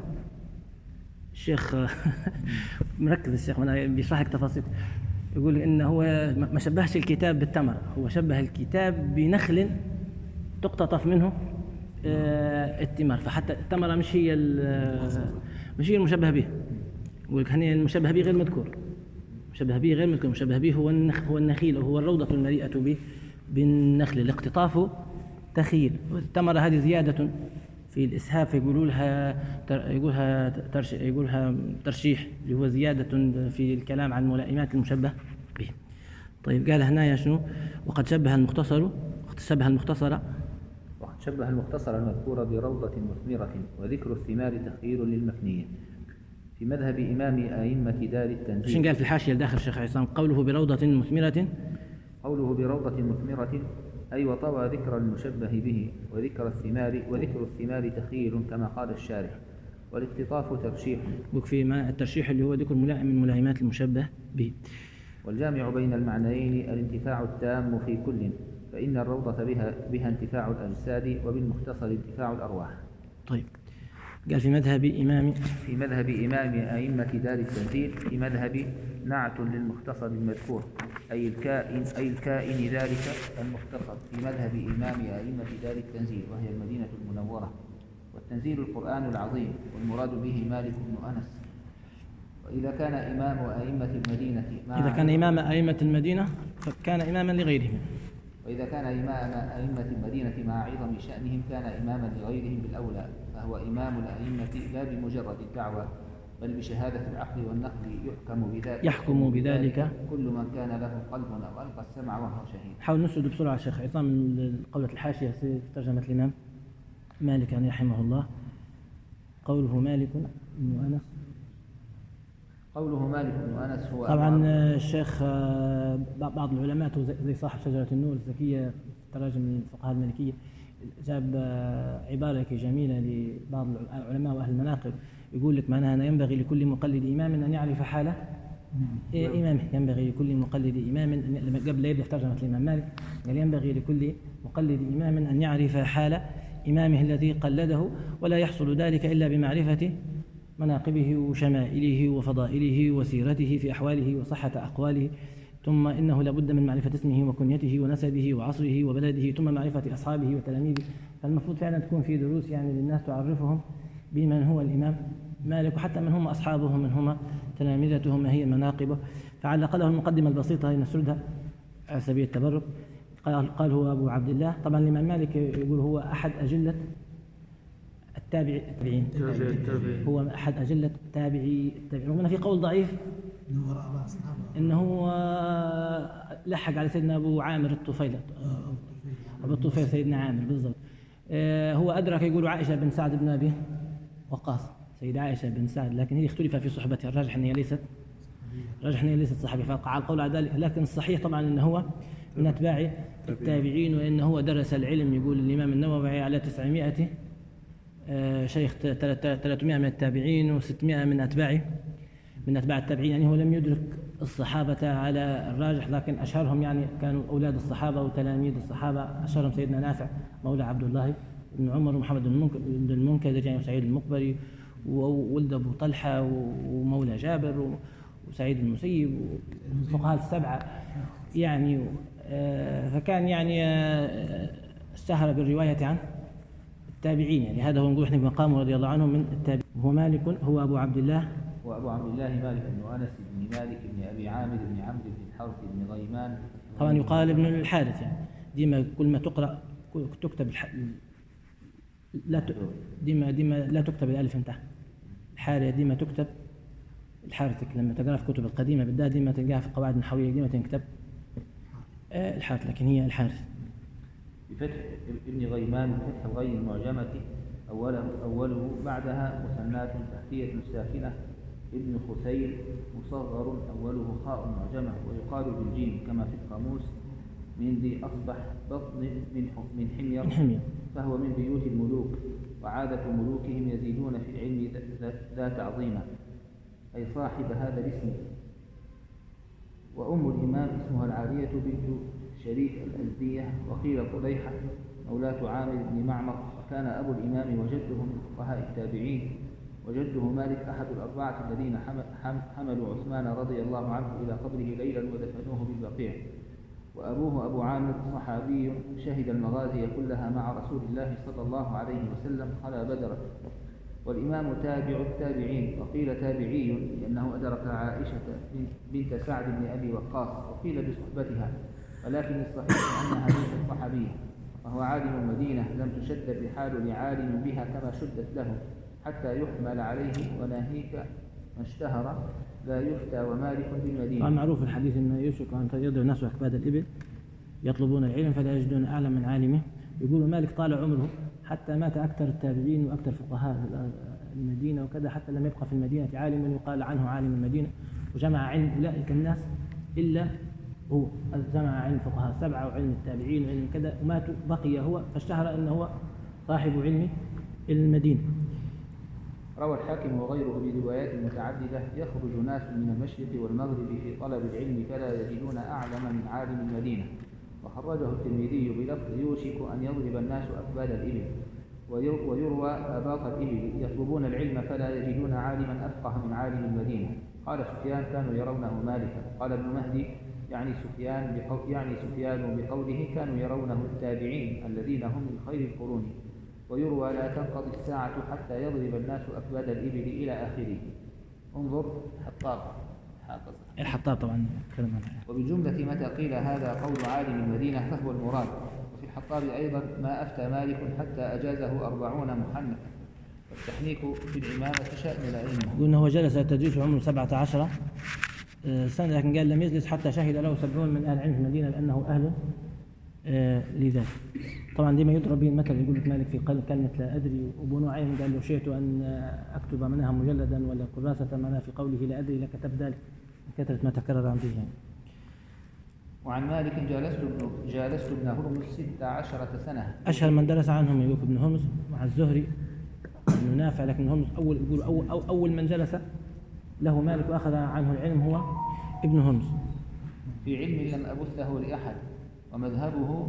الشيخ مركز الشيخ بيشرح لك تفاصيل، يقول إنه هو ما شبهش الكتاب بالتمرة، هو شبه الكتاب بنخل تقتطف منه الثمار، فحتى الثمرة مش هي مش هي المشبه به، يقول لك هني المشبه به غير مذكور، المشبه به غير مذكور، المشبه به هو النخ هو النخيل، وهو الروضة المليئة به بالنخل، الاقتطاف تخيل. والثمرة هذه زيادة في الإسهاب، فيقولوا لها يقولها ترش يقولها ترشيح، اللي هو زيادة في الكلام عن ملائمات المشبه به. طيب قال هنا شنو؟ وقد شبه المختصر وقد شبه المختصر وقد شبه المختصر المذكور بروضة مثمرة، وذكر الثمار تخيير للمفنية في مذهب إمام أئمة دار التنزيل. شنو قال في الحاشية لداخل الشيخ عصام؟ قوله بروضة مثمرة، قوله بروضة مثمرة أي وطوى ذكر المشبه به وذكر الثمار، وذكر الثمار تخيير كما قال الشارح، والاقتطاف ترشيح. في ما الترشيح اللي هو ذكر ملائم من ملائمات المشبه به. والجامع بين المعنيين الانتفاع التام في كل، فإن الروضة بها بها انتفاع الأجساد، وبالمختصر انتفاع الأرواح. طيب قال في مذهب إمام في مذهب إمام أئمة دار التنزيل، في مذهب نعت للمختصر المذكور أي الكائن أي الكائن ذلك المختصر، في مذهب إمام أئمة دار التنزيل وهي المدينة المنورة. والتنزيل القرآن العظيم، والمراد به مالك بن أنس. وإذا كان إمام أئمة المدينة إذا كان إمام أئمة المدينة فكان إماما لغيرهم، وإذا كان إمام أئمة المدينة مع عظم شأنهم كان إماما لغيرهم بالأولى، فهو إمام الأئمة لا بمجرد الدعوة بل بشهادة العقل والنقل يحكم بذلك يحكم بذلك كل من كان له قلب أو ألقى السمع وهو شهيد. حاول نسرد بسرعة الشيخ عصام من قولة الحاشية في ترجمة الإمام مالك يعني رحمه الله. قوله مالك بن أنس، قوله مالك بن أنس هو طبعا الشيخ بعض العلماء زي صاحب شجرة النور الزكية تراجم الفقهاء المالكية جاب عبارة جميلة لبعض العلماء وأهل المناقب، يقول لك معناها أنا ينبغي لكل مقلد إمام أن يعرف حاله إمامه، ينبغي لكل مقلد إمام قبل لا يبدأ في ترجمة الإمام مالك قال ينبغي لكل مقلد إمام أن يعرف حال إمامه الذي قلده، ولا يحصل ذلك إلا بمعرفة مناقبه وشمائله وفضائله وسيرته في أحواله وصحة أقواله، ثم إنه لابد من معرفة اسمه وكنيته ونسبه وعصره وبلده، ثم معرفة أصحابه وتلاميذه. فالمفروض فعلا تكون في دروس يعني للناس تعرفهم بمن هو الإمام مالك، وحتى من هم أصحابه من هم تلامذته ما هي مناقبه. فعلق له المقدمة البسيطة نسردها على سبيل التبرك. قال, قال هو أبو عبد الله، طبعا الإمام مالك يقول هو أحد أجلة التابع التابعين، هو أحد أجلة التابعي التابعين. ومن في قول ضعيف إنه هو لحق على سيدنا أبو عامر الطفيل، أبو الطفيل سيدنا عامر بالضبط. هو أدرك يقول عائشة بن سعد بن أبي وقاص، سيدة عائشة بن سعد، لكن هي اختلف في صحبتها، الراجح أن هي ليست الراجح أن هي ليست صحابية، فقع القول على ذلك. لكن الصحيح طبعا أنه هو من أتباع التابعين، وأنه هو درس العلم يقول الإمام النووي على تسعمائة آه، شيخ ثلاثمائة من التابعين وستمائة من أتباعه من أتباع التابعين. يعني هو لم يدرك الصحابة على الراجح، لكن أشهرهم يعني كانوا أولاد الصحابة وتلاميذ الصحابة. أشهرهم سيدنا نافع مولى عبد الله بن عمر ومحمد بن المنكدر يعني وسعيد المقبري وولد أبو طلحة ومولى جابر وسعيد المسيب والفقهاء السبعة يعني. فكان يعني اشتهر بالرواية عن التابعين، يعني هذا هو نقول احنا بمقامه رضي الله عنه من التابعين. هو مالك هو أبو عبد الله وأبو عبد الله مالك بن أنس بن مالك بن أبي عامر بن عمرو بن الحارث بن غيمان. طبعا يقال ابن الحارث، يعني ديما كل ما تقرأ تكتب الح... لا ت... ديما ديما لا تكتب الألف من تحت. الحارث ديما تكتب الحارث، لما تقرأ في الكتب القديمة بالذات ديما تلقاها في القواعد النحوية ديما تنكتب الحارث، لكن هي الحارث. بفتح ابن غيمان بفتح الغين المعجمة أوله, أوله بعدها مثنات تحتية ساكنة. ابن خثير مصغر أوله خاء معجمة، ويقال بالجيم كما في القاموس من ذي أصبح بطن من من حمير، فهو من بيوت الملوك، وعادة ملوكهم يزيدون في العلم ذا تعظيما، أي صاحب هذا الاسم. وأم الإمام اسمها العالية بنت شريك الأزدية، وقيل طليحة مولاة عامر بن معمر. وكان أبو الإمام وجده من فقهاء التابعين، وجده مالك أحد الأربعة الذين حملوا عثمان رضي الله عنه إلى قبره ليلا ودفنوه بالبقيع. وأبوه أبو عامر صحابي شهد المغازي كلها مع رسول الله صلى الله عليه وسلم خلا بدرا. والإمام تابع التابعين، وقيل تابعي لأنه أدرك عائشة بنت سعد بن أبي وقاص، وقيل بصحبتها، ولكن الصحيح أنها ليست صحابية، وهو عالم المدينة لم تشد الرحال لعالم بها كما شدت له حتى يحمل عليه. وناهيك ما اشتهر لا يفتى ومالك بالمدينة. طبعا معروف الحديث أنه يوشك أن يضرب الناس أكباد الإبل يطلبون العلم فلا يجدون أعلم من عالمه. يقولوا مالك طال عمره حتى مات أكثر التابعين وأكثر فقهاء المدينة وكذا، حتى لم يبقى في المدينة عالم يقال عنه عالم المدينة، وجمع علم أولئك الناس إلا هو. جمع علم فقهاء السبعة وعلم التابعين وعلم كذا، وماتوا بقي هو، فاشتهر أنه هو صاحب علم المدينة. روى الحاكم وغيره بروايات متعددة: يخرج ناس من المشرق والمغرب في طلب العلم فلا يجدون أعلم من عالم المدينة. وخرجه الترمذي بلفظ: يوشك أن يضرب الناس أكباد الإبل. ويروى: أباط الإبل يطلبون العلم فلا يجدون عالما أفقه من عالم المدينة. قال سفيان: كانوا يرونه مالكا. قال ابن مهدي: يعني سفيان بقول يعني سفيان بقوله كانوا يرونه التابعين الذين هم من خير القرون. ويروى: لا تنقضي الساعة حتى يضرب الناس أكباد الإبل إلى آخره. انظر الحطاب حافظ الحطاب طبعا كلام. وبالجملة متى قيل هذا قول عالم المدينة فهو المراد. وفي الحطاب أيضا: ما أفتى مالك حتى أجازه أربعون محنك. والتحنيك في الإمامة شأن الأئمة. قلنا هو جلس تدريس عمره سبعة عشر سنة، لكن قال لم يجلس حتى شهد له سبعون من أهل العلم في المدينة لأنه أهل آه لذلك. طبعا ديما يضرب به المثل، يقول لك مالك في كلمة لا أدري. وأبو نعيم قال له: شئت أن أكتب منها مجلدا ولا كراسة منها في قوله لا أدري لكتب ذلك، كثرة ما تكرر عن فيه. وعن مالك: جالست ابن جالست ابن هرمز ست عشرة سنة. أشهر من درس عنهم يقول ابن هرمز مع الزهري ابن نافع، لكن هرمز أول يقول أول, أو أول من جلس له مالك وأخذ عنه العلم هو ابن هرمز. في علم لم أبثه لأحد. ومذهبه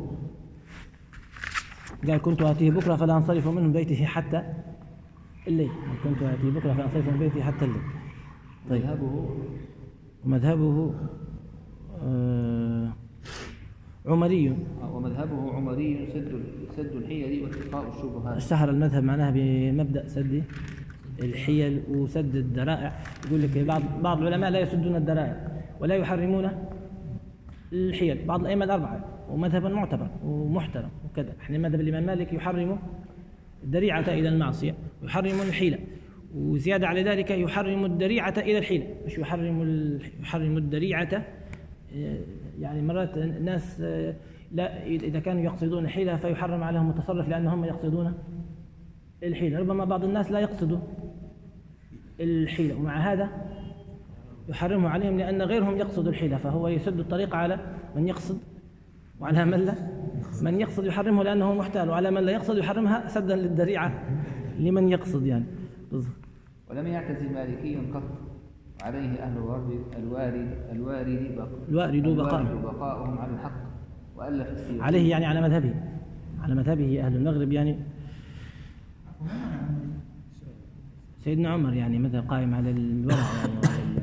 قال: كنت آتيه بكرة فلا أنصرف من بيته حتى الليل. كنت آتيه بكرة فلا أنصرف من بيته حتى الليل. طيب. مذهبه ومذهبه آه عمري. ومذهبه عمري سد سد الحيل واتقاء الشبهات. اشتهر المذهب معناها بمبدأ سد الحيل وسد الذرائع. يقول لك بعض بعض العلماء لا يسدون الذرائع ولا يحرمون الحيل، بعض الأئمة الأربعة، ومذهب معتبر ومحترم وكذا. احنا مذهب الإمام مالك يحرم الذريعة إلى المعصية ويحرم الحيلة، وزيادة على ذلك يحرم الذريعة إلى الحيلة، مش يحرم يحرم الذريعة. يعني مرات الناس لا إذا كانوا يقصدون الحيلة فيحرم عليهم التصرف لأنهم يقصدون الحيلة. ربما بعض الناس لا يقصدوا الحيلة، ومع هذا يحرمه عليهم لأن غيرهم يقصد الحيلة، فهو يسد الطريق على من يقصد، وعلى من لا من يقصد يحرمه لأنه محتال، وعلى من لا يقصد يحرمها سدا للذريعة لمن يقصد يعني بالضبط. ولم يعتزل مالكي قط، وعليه أهل الوارد الوارد الوارد بق... الوارد بقاء الوارد بقاؤهم على الحق. وألف السيوطي عليه يعني على مذهبه، على مذهبه أهل المغرب يعني سيدنا عمر يعني مذهب قائم على الورع يعني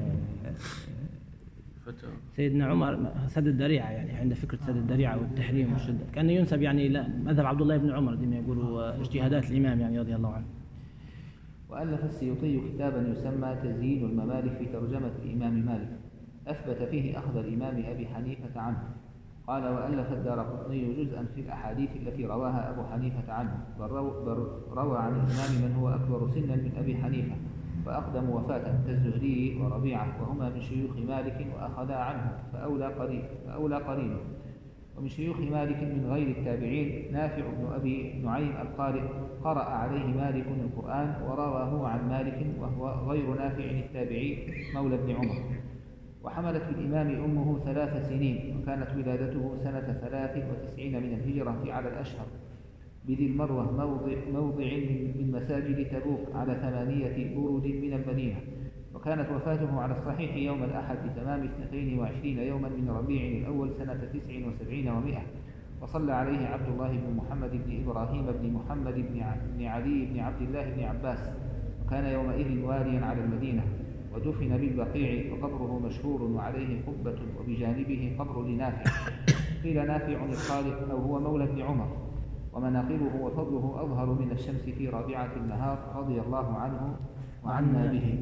سيدنا عمر سد الذريعة يعني عند فكرة سد الذريعة والتحريم والشدة، كأنه ينسب يعني إلى مذهب عبد الله بن عمر زي يقولوا اجتهادات الإمام يعني رضي الله عنه. وألف السيوطي كتابا يسمى تزيين الممالك في ترجمة الإمام مالك، أثبت فيه أخذ الإمام أبي حنيفة عنه. قال: وألف الدارقطني جزءا في الأحاديث التي رواها أبو حنيفة عنه، بل روى عن الإمام من هو أكبر سنا من أبي حنيفة فأقدم وفاة كالزهري وربيعة، وهما من شيوخ مالك وأخذا عنه فأولى قريب فأولى قرينه. ومن شيوخ مالك من غير التابعين نافع بن أبي نعيم القارئ، قرأ عليه مالك القرآن ورواه عن مالك وهو غير نافع التابعي مولى ابن عمر. وحملت بالإمام أمه ثلاث سنين، وكانت ولادته سنة ثلاث وتسعين من الهجرة على الأشهر بذي المروة، موضع, موضع من مساجد تبوك على ثمانية برد من المدينة. وكانت وفاته على الصحيح يوم الأحد بتمام اثنتين وعشرين يوما من ربيع الأول سنة تسع وسبعين ومائة. وصلى عليه عبد الله بن محمد بن إبراهيم بن محمد بن علي بن عبد الله بن عباس، وكان يومئذ واليا على المدينة. ودفن بالبقيع وقبره مشهور وعليه قبة وبجانبه قبر لنافع. قيل نافع القارئ أو هو مولى ابن عمر. ومناقبه وفضله أظهر من الشمس في رابعة النهار رضي الله عنه وعنا به.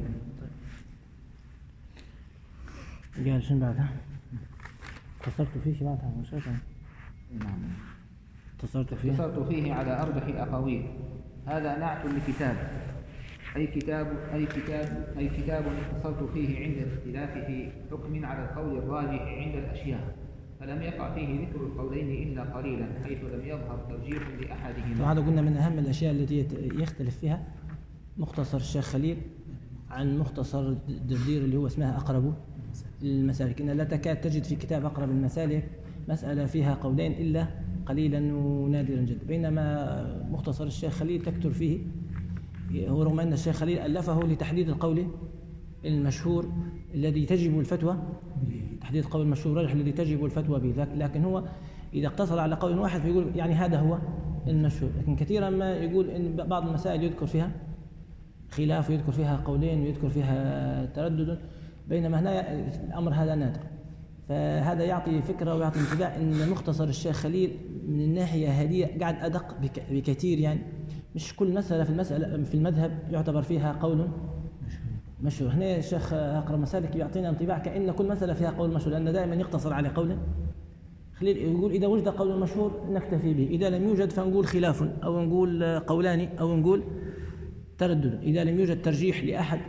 قال شنو بعدها؟ اتصلت فيه بعدها مش نعم اتصلت فيه اتصلت فيه على أرجح الأقاويل. هذا نعت لكتاب أي كتاب أي كتاب أي كتاب اتصلت فيه عند الاختلاف في حكم على القول الراجح عند الأشياء، فلم يقع فيه ذكر القولين إلا قليلا، حيث لم يظهر ترجيح لأحدهما. هذا قلنا من أهم الأشياء التي يختلف فيها مختصر الشيخ خليل عن مختصر الدردير اللي هو اسمها أقرب المسالك، إن لا تكاد تجد في كتاب أقرب المسالك مسألة فيها قولين إلا قليلا ونادرا جدا، بينما مختصر الشيخ خليل تكثر فيه. هو رغم أن الشيخ خليل ألفه لتحديد القول المشهور الذي تجب الفتوى، تحديد القول المشهور الراجح الذي تجب الفتوى به، لكن هو إذا اقتصر على قول واحد فيقول يعني هذا هو المشهور. لكن كثيرا ما يقول إن بعض المسائل يذكر فيها خلاف ويذكر فيها قولين ويذكر فيها تردد، بينما هنا الأمر هذا نادر. فهذا يعطي فكرة ويعطي انتباه أن مختصر الشيخ خليل من الناحية هذه قاعد أدق بكثير، يعني مش كل مسألة في المسألة في المذهب يعتبر فيها قول مشهور. هنا الشيخ أقرب مسالك يعطينا انطباع كأن كل مسألة فيها قول مشهور، لأنه دائما يقتصر على قول خليل يقول إذا وجد قول مشهور نكتفي به، إذا لم يوجد فنقول خلاف أو نقول قولان أو نقول تردد، إذا لم يوجد ترجيح لأحد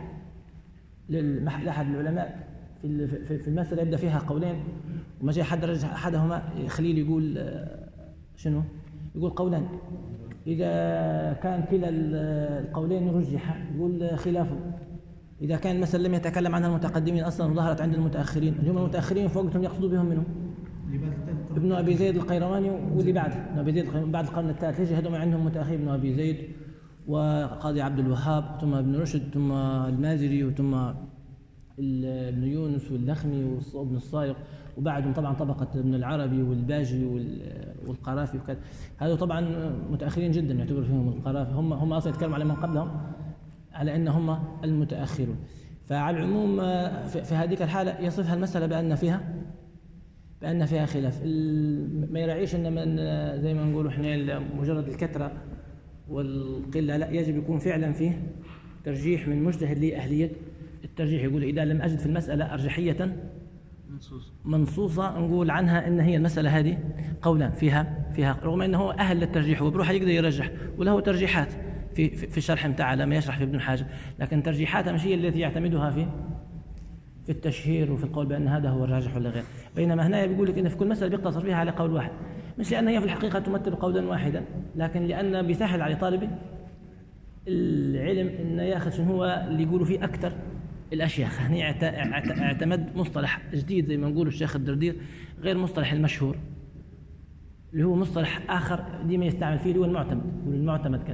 لأحد العلماء في المسألة يبدأ فيها قولين وما جاء حد رجح أحدهما خليل يقول شنو؟ يقول قولان. إذا كان كلا القولين رجح يقول خلافه. إذا كان مثلا لم يتكلم عنها المتقدمين أصلا وظهرت عند المتأخرين، اليوم المتأخرين فوقتهم يقصدوا بهم منهم ابن أبي زيد القيرواني واللي بعده ابن أبي زيد بعد القرن الثالث، ليش هذول عندهم متأخر ابن أبي زيد وقاضي عبد الوهاب ثم ابن رشد ثم المازري ثم ابن يونس واللخمي وابن الصايغ، وبعدهم طبعا طبقة ابن العربي والباجي والقرافي وكذا. هذول طبعا متأخرين جدا يعتبر فيهم القرافي، هم هم أصلا يتكلموا على من قبلهم على أن هم المتأخرون. فعلى العموم في هذه الحالة يصفها المسألة بأن فيها بأن فيها خلاف، ما يراعيش أن من زي ما نقول إحنا مجرد الكثرة والقلة، لا يجب يكون فعلا فيه ترجيح من مجتهد لأهلية الترجيح. يقول إذا لم أجد في المسألة أرجحية منصوصة نقول عنها إن هي المسألة هذه قولان فيها فيها رغم أنه أهل للترجيح وبروحه يقدر يرجح وله ترجيحات في في الشرح متاعه لما يشرح في ابن حاجب، لكن ترجيحاتها مش هي التي يعتمدها في في التشهير وفي القول بأن هذا هو الراجح ولا غير. بينما هنا بيقول لك إن في كل مسألة بيقتصر فيها على قول واحد، مش لأن هي في الحقيقة تمثل قولا واحدا، لكن لأن بيسهل على طالب العلم إن ياخذ شنو هو اللي يقولوا فيه أكثر الأشياء. هنا اعتمد مصطلح جديد زي ما نقول الشيخ الدردير غير مصطلح المشهور اللي هو مصطلح آخر ديما يستعمل فيه اللي هو المعتمد، والمعتمد كذا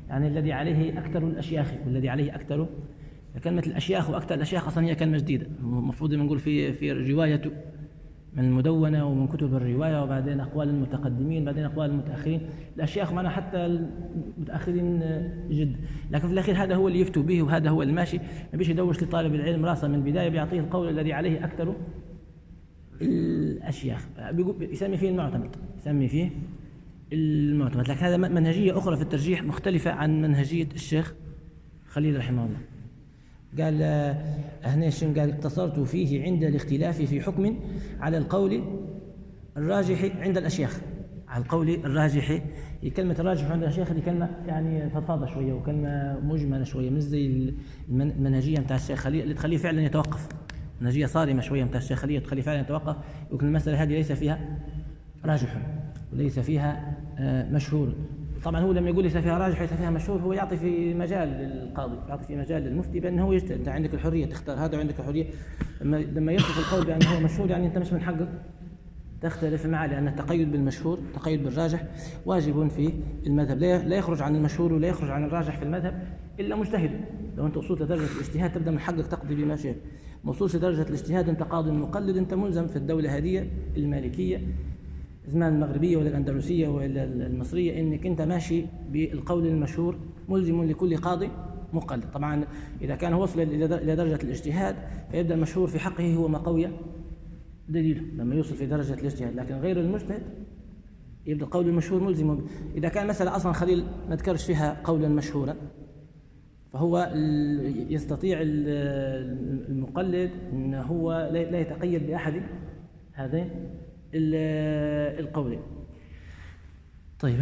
يعني الذي عليه أكثر الأشياخ، والذي عليه أكثر. كلمة الأشياخ وأكثر الأشياخ أصلا هي كلمة جديدة، المفروض نقول في في روايته من المدونة ومن كتب الرواية، وبعدين أقوال المتقدمين، بعدين أقوال المتأخرين. الأشياخ معنا حتى المتأخرين جد، لكن في الأخير هذا هو اللي يفتوا به وهذا هو الماشي. ما بيش يدوش لطالب العلم راسه من البداية، بيعطيه القول الذي عليه أكثر الأشياخ، يسمي فيه المعتمد، يسمي فيه المعتمد. لكن هذا منهجية أخرى في الترجيح مختلفة عن منهجية الشيخ خليل رحمه الله. قال هنا شن قال اقتصرت فيه عند الاختلاف في حكم على القول الراجح عند الأشياخ. على القول الراجح، هي كلمة الراجح عند الأشياخ دي كلمة يعني فضفاضة شوية وكلمة مجملة شوية، مش زي المنهجية متاع الشيخ خليل اللي تخليه فعلا يتوقف. منهجية صارمة شوية متاع الشيخ خليل تخليه فعلا يتوقف، يمكن المسألة هذه ليس فيها راجح وليس فيها مشهور. طبعا هو لما يقول ليس فيها راجح وليس فيها مشهور، هو يعطي في مجال للقاضي، يعطي في مجال للمفتي بأنه هو يجتهد. انت عندك الحرية تختار هذا وعندك الحرية. لما يصف القول بأنه هو مشهور يعني انت مش من حقك تختلف معه، لأن التقيد بالمشهور، التقيد بالراجح واجب في المذهب. لا يخرج عن المشهور ولا يخرج عن الراجح في المذهب إلا مجتهد. لو أنت وصلت لدرجة الاجتهاد تبدأ من حقك تقضي بما شئت. ما وصلتش لدرجة الاجتهاد أنت قاضي مقلد، أنت ملزم في الدولة هذه المالكية زمان المغربية ولا الأندلسية ولا المصرية إنك أنت ماشي بالقول المشهور، ملزم لكل قاضي مقلد. طبعا إذا كان وصل إلى درجة الاجتهاد فيبدأ المشهور في حقه هو ما قوي دليله لما يوصل في درجة الاجتهاد، لكن غير المجتهد يبدأ القول المشهور ملزم. إذا كان مثلا أصلا خليل ما ذكرش فيها قولا مشهورا، فهو يستطيع المقلد أن هو لا يتقيد بأحد هذين القولين. طيب،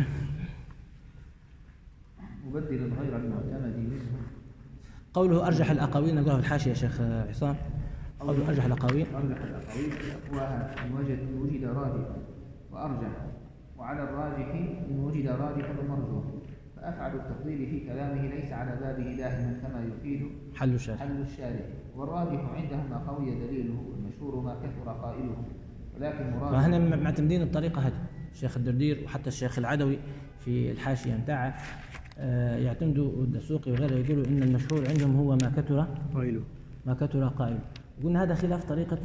مبدل غير المعتمد منه. قوله أرجح الأقاويل، نقوله في الحاشية يا شيخ عصام. قوله أرجح الأقاويل، أرجح الأقاويل أقواها إن وجد وجد راجح وأرجح، وعلى الراجح إن وجد راجح ومرجوح. فأفعل التفضيل في كلامه ليس على بابه دائما كما يفيد حل الشارع. حل الشارع. والراجح عندهم ما قوي دليله، والمشهور ما كثر قائله. ولكن مراد وهنا معتمدين الطريقة هذه، الشيخ الدردير وحتى الشيخ العدوي في الحاشية متاعه آه يعتمدوا الدسوقي وغيره، يقولوا إن المشهور عندهم هو ما كثر قائله ما كثر قائله. يقولون هذا خلاف طريقة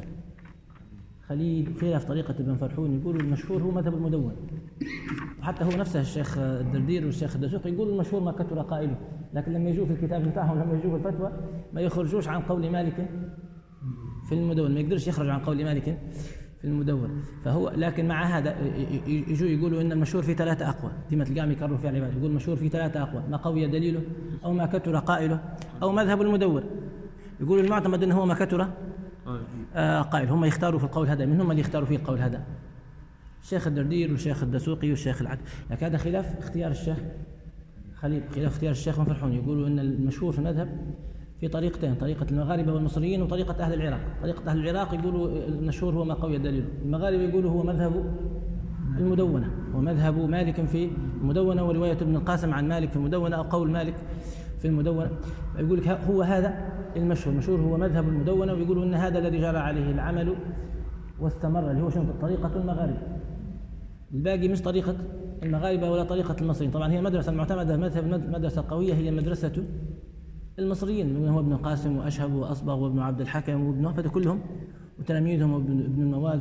خليل، خلاف طريقة ابن فرحون. يقولوا المشهور هو مذهب المدون، وحتى هو نفسه الشيخ الدردير والشيخ الدسوقي يقولوا المشهور ما كثر قائله، لكن لما يجوا في الكتاب بتاعهم لما يجوا في الفتوى ما يخرجوش عن قول مالك في المدون، ما يقدرش يخرج عن قول مالك في المدون. فهو لكن مع هذا يجوا يقولوا ان المشهور في ثلاثه اقوى، ديما تلقاهم يكرروا في العباد، يقول المشهور في ثلاثه اقوى: ما قوي دليله، او ما كثر قائله، او مذهب المدون. يقول المعتمد انه هو ما كثر آه قائل. هم يختاروا في القول هذا، من هم اللي يختاروا فيه القول هذا؟ الشيخ الدردير والشيخ الدسوقي والشيخ العد. لكن هذا خلاف اختيار الشيخ خليل، خلاف اختيار الشيخ ابن فرحون. يقولوا ان المشهور في المذهب في طريقتين: طريقة المغاربة والمصريين وطريقة أهل العراق. طريقة أهل العراق يقولوا المشهور هو ما قوي الدليل، المغاربة يقولوا هو مذهب المدونة ومذهب مالك في المدونة، ورواية ابن القاسم عن مالك في المدونة، أو قول مالك في المدونة. يقول لك هو هذا المشهور، المشهور هو مذهب المدونة، ويقولوا أن هذا الذي جرى عليه العمل واستمر، اللي هو شنو؟ طريقة المغاربة. الباقي مش طريقة المغاربة ولا طريقة المصريين. طبعا هي المدرسة المعتمدة، مذهب المدرسة القوية هي مدرسة المصريين، من هو ابن القاسم وأشهب وأصبغ وابن عبد الحكم وابن وفد كلهم وتلاميذهم وابن النواز.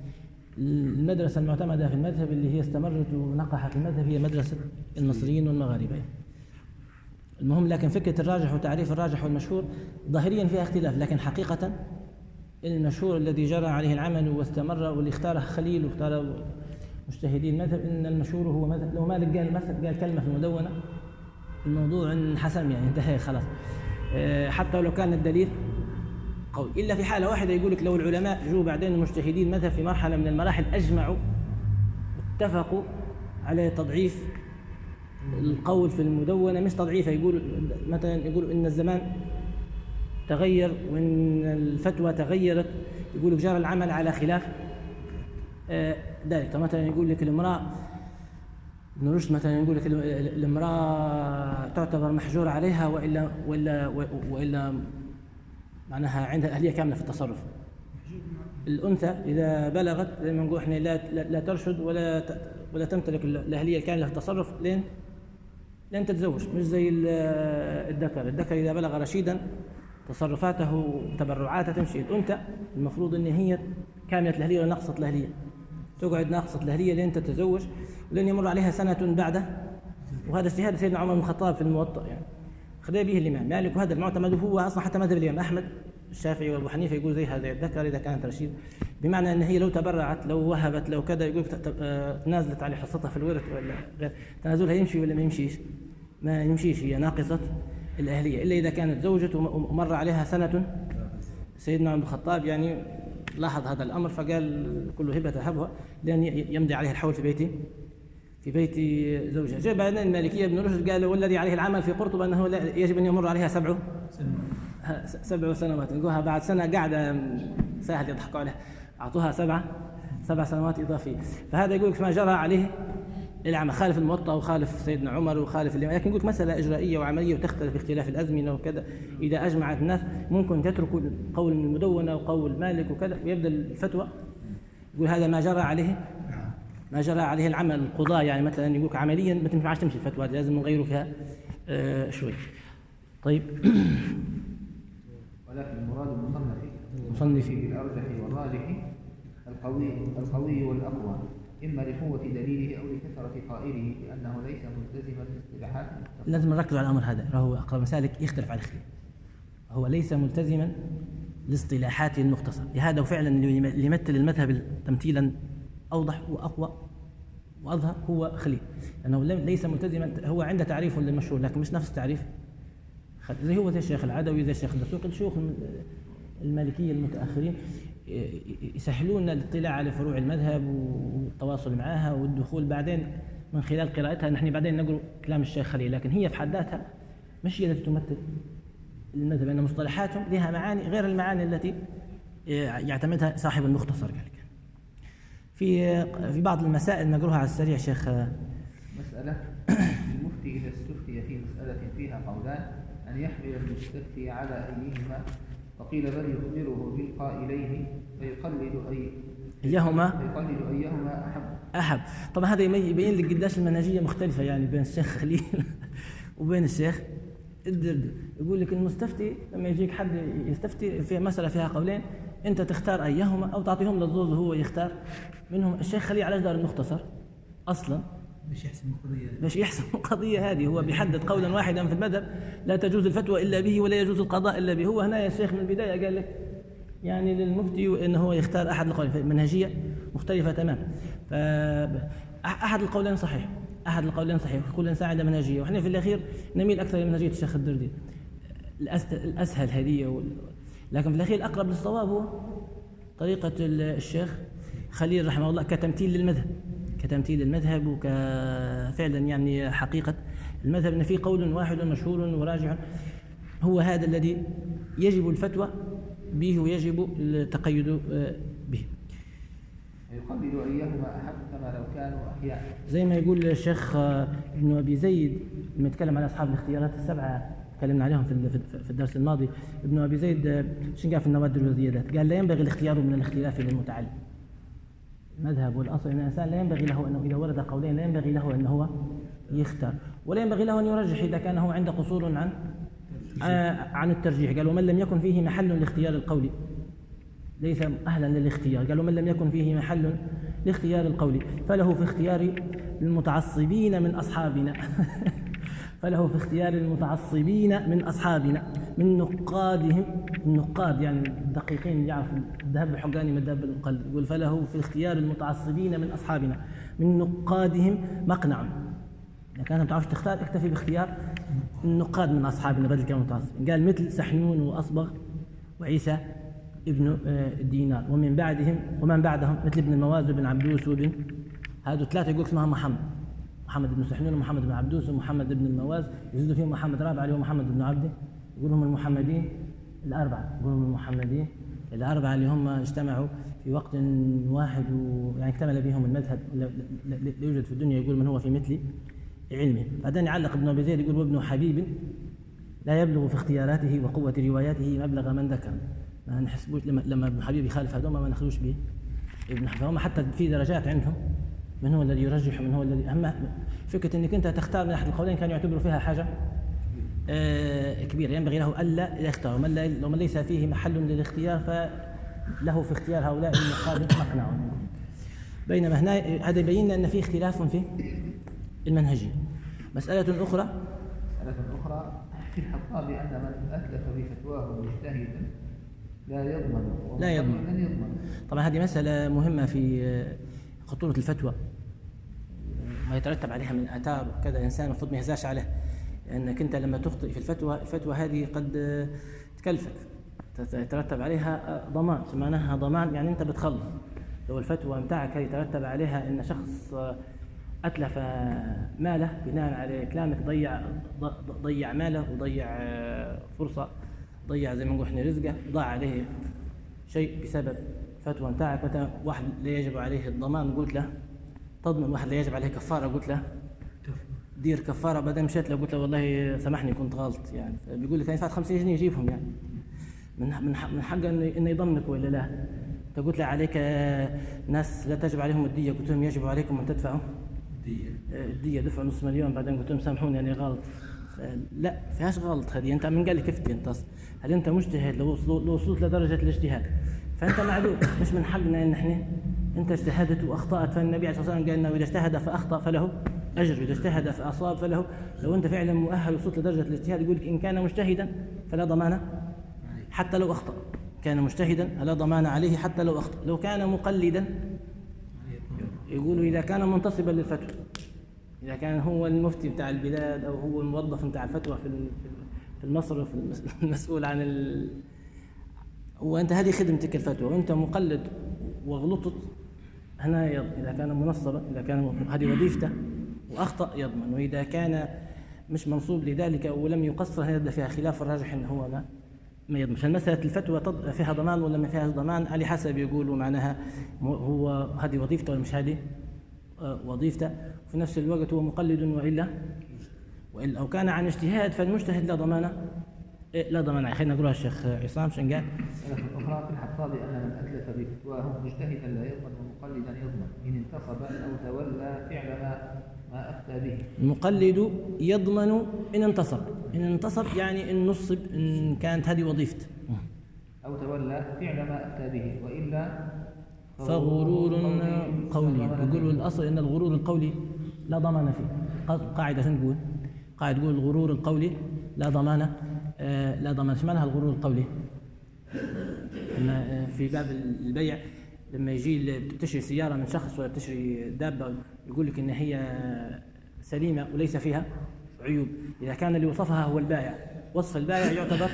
المدرسة المعتمدة في المذهب اللي هي استمرت ونقحت المذهب هي مدرسة المصريين والمغاربة. المهم، لكن فكرة الراجح وتعريف الراجح والمشهور ظاهريا فيها اختلاف، لكن حقيقة المشهور الذي جرى عليه العمل واستمر واللي اختاره خليل واختاره مجتهدين المذهب، إن المشهور هو مذهب. لو مالك قال مثل قال كلمة في المدونة الموضوع انحسم، يعني انتهى خلاص، حتى لو كان الدليل قوي. إلا في حالة واحدة، يقول لك لو العلماء جو بعدين المجتهدين المذهب في مرحلة من المراحل أجمعوا اتفقوا على تضعيف القول في المدونة، مش تضعيفه، يقول مثلا يقول إن الزمان تغير وإن الفتوى تغيرت، يقول لك جرى العمل على خلاف ذلك. مثلا يقول لك الامرأة، ابن رشد مثلا يقول لك الامرأة تعتبر محجور عليها وإلا وإلا وإلا معناها عندها أهلية كاملة في التصرف. الأنثى إذا بلغت زي ما نقول إحنا لا لا ترشد ولا ولا تمتلك الأهلية الكاملة في التصرف لين لن تتزوج، مش زي الذكر. الذكر إذا بلغ رشيدا تصرفاته وتبرعاته تمشي. الأنثى المفروض إن هي كاملة الأهلية ولا ناقصة الأهلية، تقعد ناقصة الأهلية لين تتزوج ولين يمر عليها سنة بعده. وهذا اجتهاد سيدنا عمر بن الخطاب في الموطأ، يعني خذ به الإمام مالك، وهذا المعتمد هو أصلا حتى مذهب الإمام أحمد الشافعي وأبو حنيفة يقول زيها زي الذكر إذا كانت رشيد، بمعنى أن هي لو تبرعت لو وهبت لو كذا يقول تنازلت على حصتها في الورث ولا غير تنازلها يمشي ولا ما يمشيش؟ ما يمشيش، هي ناقصة الأهلية إلا إذا كانت زوجة ومر عليها سنة. سيدنا عمر بن الخطاب يعني لاحظ هذا الأمر فقال كل هبة هبها لأن يمضي عليه الحول في بيته في بيت زوجها. جاء بعدين المالكية ابن رشد قال والذي عليه العمل في قرطبة أنه يجب أن يمر عليها سبع سبع سنوات. نقولها بعد سنة قاعدة سهل يضحكوا عليها، أعطوها سبعة سبع سنوات إضافية. فهذا يقول لك ما جرى عليه العمل، خالف الموطأ وخالف سيدنا عمر وخالف الإمام. لكن يقول لك مسألة إجرائية وعملية وتختلف باختلاف الأزمنة وكذا. إذا أجمعت الناس ممكن تتركوا قول من المدونة وقول مالك وكذا ويبدأ الفتوى. يقول هذا ما جرى عليه ما جرى عليه العمل. القضاء يعني مثلا يقول عمليا ما تنفعش تمشي الفتوى، لازم نغيروا فيها آه شوي. طيب ولكن المراد المصنف مصنف بالأرجح والراجح القوي القوي والأقوى، إما لقوة دليله أو لكثرة قائله، لأنه ليس ملتزما باصطلاحات. لازم نركز على الأمر هذا، هو أقرب مسالك يختلف على الاختلاف. هو ليس ملتزما لاصطلاحاته المختصر، لهذا وفعلا اللي يمثل المذهب تمثيلا أوضح وأقوى وأظهر هو خليل، لأنه ليس ملتزما. هو عنده تعريف للمشهور لكن مش نفس تعريف زي هو زي الشيخ العدوي زي الشيخ الدسوقي. الشيوخ المالكية المتأخرين يسهلون الاطلاع على فروع المذهب والتواصل معها والدخول بعدين من خلال قراءتها. نحن بعدين نقرأ كلام الشيخ خليل، لكن هي في حد ذاتها مش هي التي تمثل المذهب، لأن مصطلحاتهم لها معاني غير المعاني التي يعتمدها صاحب المختصر. قال في في بعض المسائل نقرأها على السريع شيخ. مسألة المفتي إذا استفتي في مسألة فيها قولان أن يحمل المستفتي على أيهما، فقيل بل يخبره بالقائلين فيقلد أي أيهما فيقلد أيهما أحب أحب. طبعا هذا يبين لك قداش المنهجية مختلفة يعني بين الشيخ خليل وبين الشيخ الدردي. يقول لك المستفتي لما يجيك حد يستفتي في مسألة فيها قولين أنت تختار أيهما أو تعطيهم للزوز وهو يختار منهم. الشيخ خليل على جدار المختصر أصلا مش يحسم القضية مش يحسم القضية هذه، هو بيحدد قولا واحدا في المذهب لا تجوز الفتوى إلا به ولا يجوز القضاء إلا به. هو هنا يا شيخ من البداية قال لك يعني للمفتي أنه هو يختار أحد القولين، منهجية مختلفة تماما. فأحد القولين صحيح أحد القولين صحيح، كل إنسان عنده منهجية، وإحنا في الأخير نميل أكثر لمنهجية الشيخ الدردي الأسهل هذه، لكن في الأخير الأقرب للصواب هو طريقة الشيخ خليل رحمه الله كتمثيل للمذهب كتمثيل المذهب وكفعلا يعني حقيقة المذهب أن فيه قول واحد مشهور وراجع هو هذا الذي يجب الفتوى به ويجب التقيد به. يقلد أيهما أحب كما لو كانوا أحياء، زي ما يقول الشيخ ابن أبي زيد لما يتكلم على أصحاب الاختيارات السبعة تكلمنا عليهم في الدرس الماضي. ابن أبي زيد شن قال في النوادر والزيادات؟ قال لا ينبغي الاختيار من الاختلاف للمتعلم. المذهب والأصل أن الإنسان لا ينبغي له أنه إذا ورد قولين لا ينبغي له أنه هو يختار، ولا ينبغي له أن يرجح إذا كان هو عنده قصور عن عن الترجيح. قال ومن لم يكن فيه محل لاختيار القول ليس أهلا للاختيار. قال ومن لم يكن فيه محل لاختيار القول فله في اختيار المتعصبين من أصحابنا فله في اختيار المتعصبين من أصحابنا من نقادهم. النقاد يعني الدقيقين يعرف الذهب الحقاني من الذهب القلب. يقول فله في اختيار المتعصبين من أصحابنا من نقادهم مقنع. إذا كانت ما تعرفش تختار اكتفي باختيار النقاد من أصحابنا بدل كلمة متعصب. قال مثل سحنون وأصبغ وعيسى ابن دينار ومن بعدهم ومن بعدهم مثل ابن المواز وابن عبدوس وابن هذو ثلاثة يقول اسمها محمد محمد بن سحنون ومحمد بن عبدوس ومحمد بن المواز، يزيد فيهم محمد رابع اللي هو محمد بن عبده. يقولهم المحمدين الأربعة يقولهم المحمدين الأربعة اللي هم اجتمعوا في وقت واحد ويعني اكتمل بهم المذهب لا يوجد في الدنيا يقول من هو في مثل علمه. بعدين يعلق ابن أبي زيد يقول وابن حبيب لا يبلغ في اختياراته وقوة رواياته مبلغ من ذكر. ما نحسبوش لما لما ابن حبيب يخالف هذول ما ناخذوش به ابن حبيب. هم حتى في درجات عندهم من هو الذي يرجح ومن هو الذي أهم فكرة أنك أنت تختار من أحد القولين كانوا يعتبروا فيها حاجة آه كبيرة، ينبغي له ألا يختار، ومن لا لو من ليس فيه محل للاختيار فله في اختيار هؤلاء المقابل مقنع. بينما هنا هذا يبين أن في اختلاف في المنهجية. مسألة أخرى مسألة أخرى في الخطاب أن من أتلف بفتواه مجتهدا لا يضمن لا يضمن. يضمن. طبعا هذه مسألة مهمة في خطورة الفتوى، ما يترتب عليها من آثار وكذا، الإنسان المفروض ما يهزاش عليه، لأنك أنت لما تخطئ في الفتوى، الفتوى هذه قد تكلفك، يترتب عليها ضمان، معناها ضمان يعني أنت بتخلص. لو الفتوى متاعك يترتب عليها أن شخص أتلف ماله بناء على كلامك، ضيع ضيع ماله وضيع فرصة، ضيع زي ما نقول احنا رزقه، ضاع عليه شيء بسبب فتوى متاعك. مثلا واحد لا يجب عليه الضمان قلت له تضمن، واحد لا يجب عليه كفارة قلت له دير كفارة، بعدين مشيت له قلت له والله سامحني كنت غلط يعني، بيقول لي كان يدفع خمسين جنيه يجيبهم يعني، من من حقه انه يضمنك ولا لا؟ انت قلت له عليك ناس لا تجب عليهم الدية، قلت لهم يجب عليكم ان تدفعوا الدية، الدية دفعوا نص مليون، بعدين قلت لهم سامحوني يعني غلط. لا فيهاش غلط هذه، انت من قال لك كيف تنتص؟ هل انت مجتهد؟ لو لو وصلت لدرجة الاجتهاد فانت معذور، مش من حقنا ان احنا انت اجتهدت واخطأت، فالنبي عليه الصلاة والسلام قال انه اذا اجتهد فاخطأ فله اجر، واذا اجتهد فاصاب فله. لو انت فعلا مؤهل وصلت لدرجة الاجتهاد يقول لك ان كان مجتهدا فلا ضمان حتى لو اخطأ، كان مجتهدا فلا ضمان عليه حتى لو اخطأ. لو كان مقلدا يقولوا اذا كان منتصبا للفتوى، اذا كان هو المفتي بتاع البلاد او هو الموظف بتاع الفتوى في في المصرف المسؤول عن ال... وانت هذه خدمتك الفتوى وانت مقلد وغلطت، هنا اذا كان منصبا، اذا كان هذه وظيفته واخطأ يضمن، واذا كان مش منصوب لذلك ولم يقصر هذا فيها خلاف، الراجح انه هو ما ما يضمن. فمسألة الفتوى فيها ضمان ولا ما فيهاش ضمان على حسب يقولوا معناها هو هذه وظيفته ولا مش هذه وظيفته، وفي نفس الوقت هو مقلد وإلا وإلا أو كان عن اجتهاد فالمجتهد لا ضمان لا ضمان عليه. خلينا نقولها الشيخ عصام شن قال؟ مسألة أخرى في الحطاب أن من أتلف بفتواه مجتهدا لا يضمن ومقلدا يضمن إن انتصب أو تولى فعل ما ما أفتى به. المقلد يضمن إن انتصب، إن انتصب يعني إن نصب، إن كانت هذه وظيفته، أو تولى فعل ما أفتى به، وإلا فغرور قولي. يقولوا الأصل إن الغرور القولي لا ضمان فيه. قاعدة شنو تقول؟ قاعدة تقول الغرور القولي لا ضمان آه لا ضمان. ايش معناها الغرور القولي؟ إن في باب البيع لما يجي بتشتري سيارة من شخص ولا بتشتري دابة يقول لك إن هي سليمة وليس فيها عيوب، إذا كان اللي وصفها هو البائع، وصف البائع يعتبر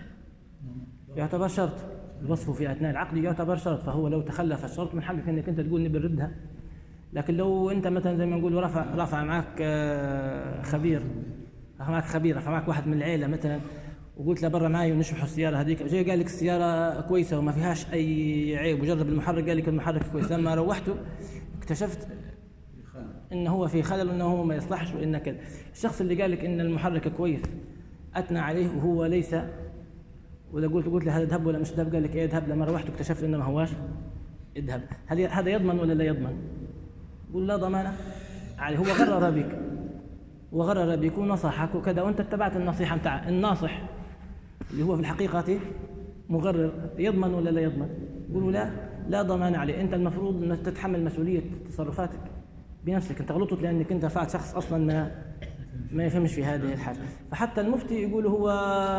يعتبر شرط، الوصف في أثناء العقد يعتبر شرط، فهو لو تخلف الشرط من حقك إنك أنت تقول نبي نردها. لكن لو أنت مثلا زي ما نقول رفع رفع معك خبير، رفع معك خبير، رفع معك واحد من العيلة مثلا وقلت له برا معي ونشرحوا السيارة هذيك، جاي قال لك السيارة كويسة وما فيهاش أي عيب، وجرب المحرك قال لك المحرك كويس، لما روحته اكتشفت إنه هو في خلل وإنه هو ما يصلحش وإنه كذا. الشخص اللي قال لك إن المحرك كويس أثنى عليه وهو ليس، ولا قلت قلت له هذا ذهب ولا مش ذهب، قال لك إيه ذهب، لما روحت اكتشفت إنه ما هواش اذهب. هل هذا يضمن ولا لا يضمن؟ قول لا ضمان عليه، هو غرر بك وغرر بك ونصحك وكذا وأنت اتبعت النصيحة متاعه. الناصح اللي هو في الحقيقة مغرر يضمن ولا لا يضمن؟ قولوا لا لا ضمان عليه. أنت المفروض أن تتحمل مسؤولية تصرفاتك بنفسك، أنت غلطت لأنك أنت فعلت شخص أصلا ما ما يفهمش في هذه الحاجة. فحتى المفتي يقول هو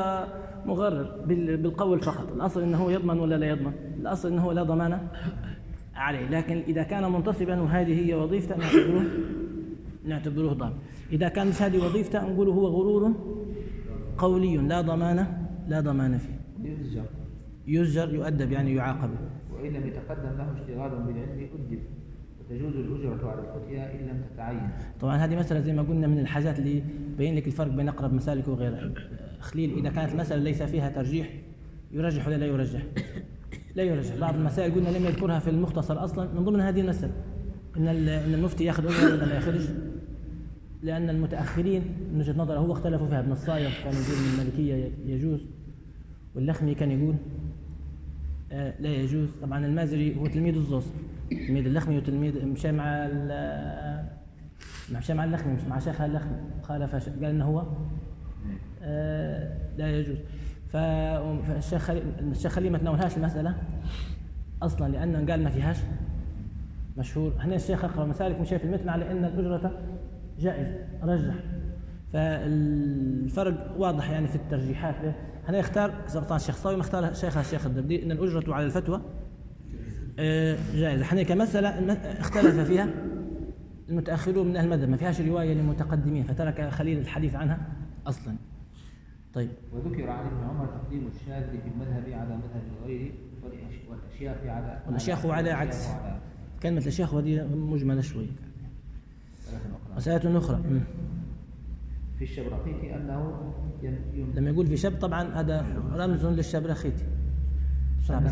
مغرر بالقول فقط، الأصل أنه يضمن ولا لا يضمن؟ الأصل أنه لا ضمان عليه، لكن إذا كان منتصبا وهذه هي وظيفته نعتبروه نعتبروه ضامن. إذا كان مش هذه وظيفته نقول هو غرور قولي لا ضمان لا ضمان فيه، يزجر يزجر يؤدب يعني يعاقب. وإن لم يتقدم له اشتغال بالعلم أدب، وتجوز الأجرة على الفتيا إن لم تتعين. طبعا هذه مسألة زي ما قلنا من الحاجات اللي بين لك الفرق بين أقرب مسالك وغيرها. خليل إذا كانت المسألة ليس فيها ترجيح يرجح ولا لا يرجح؟ لا يرجح. بعض المسائل قلنا لم يذكرها في المختصر أصلا، من ضمن هذه المسألة إن إن المفتي يأخذ أجرة ولا ما يأخذش، لأن المتأخرين من وجهة نظره هو اختلفوا فيها. ابن الصايغ كان يقول من المالكية يجوز، واللخمي كان يقول آه لا يجوز. طبعا المازري هو تلميذ الزوز، تلميذ اللخمي وتلميذ مشى مع مشى مع اللخمي مش مع شيخ اللخمي، خالف قال انه هو آه لا يجوز. فالشيخ خليل الشيخ خليل ما تناولهاش المساله اصلا لانه قال ما فيهاش مشهور. هنا الشيخ اقرا مسالك مشى في المتن على ان الاجره جائزه رجح، فالفرق واضح يعني في الترجيحات. هنا يختار زبطان الشيخ صاوي مختار شيخها الشيخ الدردي ان الاجره على الفتوى جائزه. هنا كمساله اختلف فيها المتاخرون من اهل المذهب، ما فيهاش روايه للمتقدمين فترك خليل الحديث عنها اصلا. طيب وذكر عن ابن عمر تقديم الشاذ في المذهب على مذهب الغير والاشياخ على والاشياخ على عكس. كلمه الاشياخ ودي مجمله شوي. مسألة أخرى في الشبرخيتي أنه لما يقول في شب طبعا هذا رمز للشبرخيتي. صعب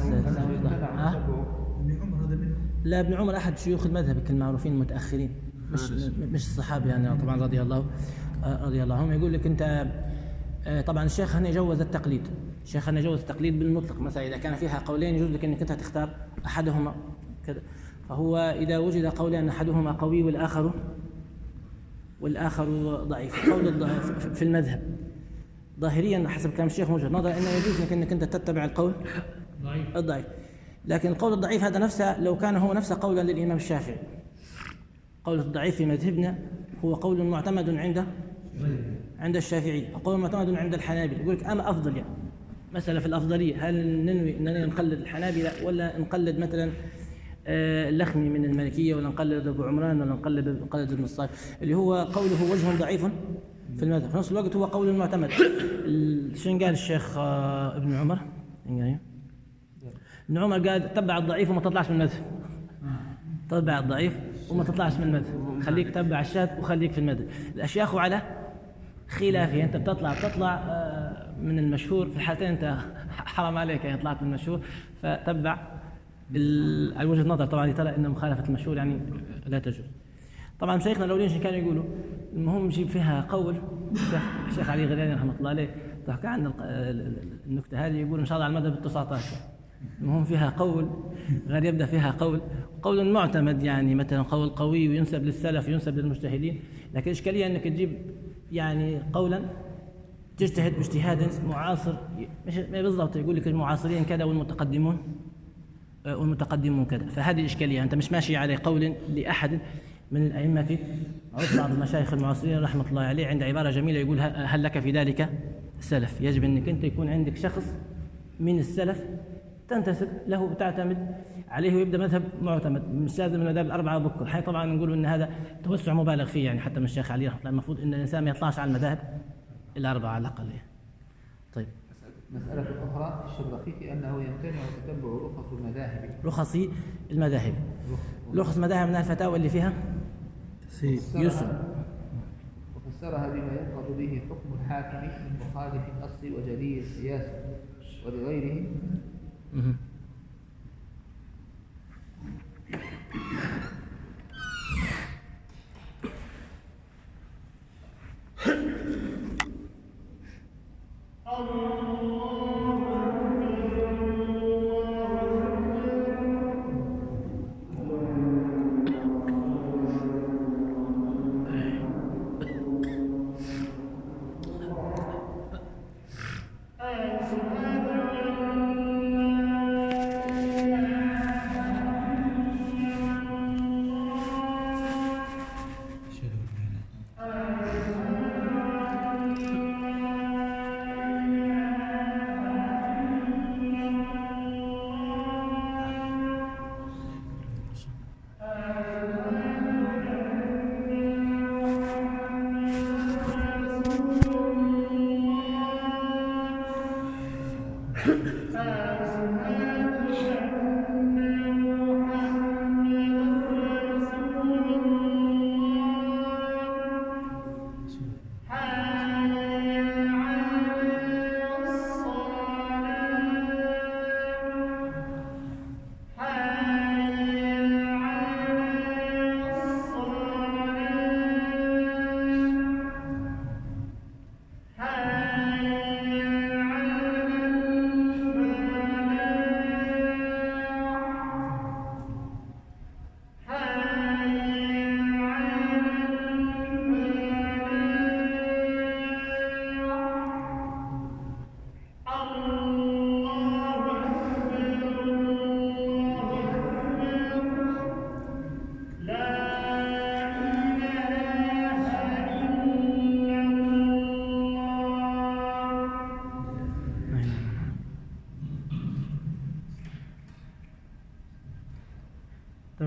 لا ابن عمر أحد شيوخ المذهب المعروفين المتأخرين، مش مش الصحابة يعني طبعا رضي الله رضي الله عنهم. يقول لك أنت طبعا الشيخ هنا يجوز التقليد، الشيخ هنا يجوز التقليد بالمطلق. مثلا إذا كان فيها قولين يجوز لك أنك أنت تختار أحدهما كذا. فهو إذا وجد قولان أحدهما قوي والآخر والآخر ضعيف، قول الضعيف في المذهب ظاهريا حسب كلام الشيخ وجهة نظر أنه يجوز لك أنك أنت تتبع القول الضعيف. لكن القول الضعيف هذا نفسه لو كان هو نفسه قولا للإمام الشافعي، قول الضعيف في مذهبنا هو قول معتمد عند عند الشافعي، قول معتمد عند الحنابلة. يقول لك أنا أفضل يعني مسألة في الأفضلية، هل ننوي أننا نقلد الحنابلة ولا نقلد مثلا اللخمي من المالكية ولا نقلد أبو عمران ولا نقلد نقلد ابن الصالح، اللي هو قوله وجه ضعيف في المذهب في نفس الوقت هو قول معتمد. شين قال الشيخ ابن عمر؟ ابن عمر قال تبع الضعيف وما تطلعش من المذهب، تبع الضعيف وما تطلعش من المذهب، خليك تبع الشاذ وخليك في المذهب. الأشياخ على خلافه، أنت بتطلع بتطلع من المشهور، في الحالتين أنت حرام عليك يعني طلعت من المشهور، فتبع على وجهة نظر طبعا ترى ان مخالفه المشهور يعني لا تجوز. طبعا مشايخنا الاولين كانوا يقولوا المهم نجيب فيها قول الشيخ الشيخ علي غزالي رحمه الله عليه تحكى عن النكته هذه، يقول ان شاء الله على المذهب التسعة عشر المهم فيها قول غير يبدا فيها قول قول معتمد، يعني مثلا قول قوي وينسب للسلف وينسب للمجتهدين. لكن الاشكاليه انك تجيب يعني قولا تجتهد باجتهاد معاصر، مش بالضبط يقول لك المعاصرين كذا والمتقدمون والمتقدمون كذا، فهذه الإشكالية. أنت مش ماشي على قول لأحد من الأئمة. عرف بعض المشايخ المعاصرين رحمة الله عليه عند عبارة جميلة يقول هل لك في ذلك سلف؟ يجب أنك أنت يكون عندك شخص من السلف تنتسب له وتعتمد عليه ويبدأ مذهب معتمد، مش لازم المذاهب الأربعة بكل حي. طبعا نقول أن هذا توسع مبالغ فيه يعني، حتى من الشيخ علي رحمه الله المفروض أن الإنسان ما يطلعش على المذاهب الأربعة على الأقل. طيب مسألة أخرى في الشبرخيتي أنه يمتنع تتبع رخص المذاهب، رخص المذاهب، رخص مذاهب من الفتاوى اللي فيها يسر، وفسرها بما ينقض به حكم الحاكم من مخالف النص وجلي القياس ولغيره.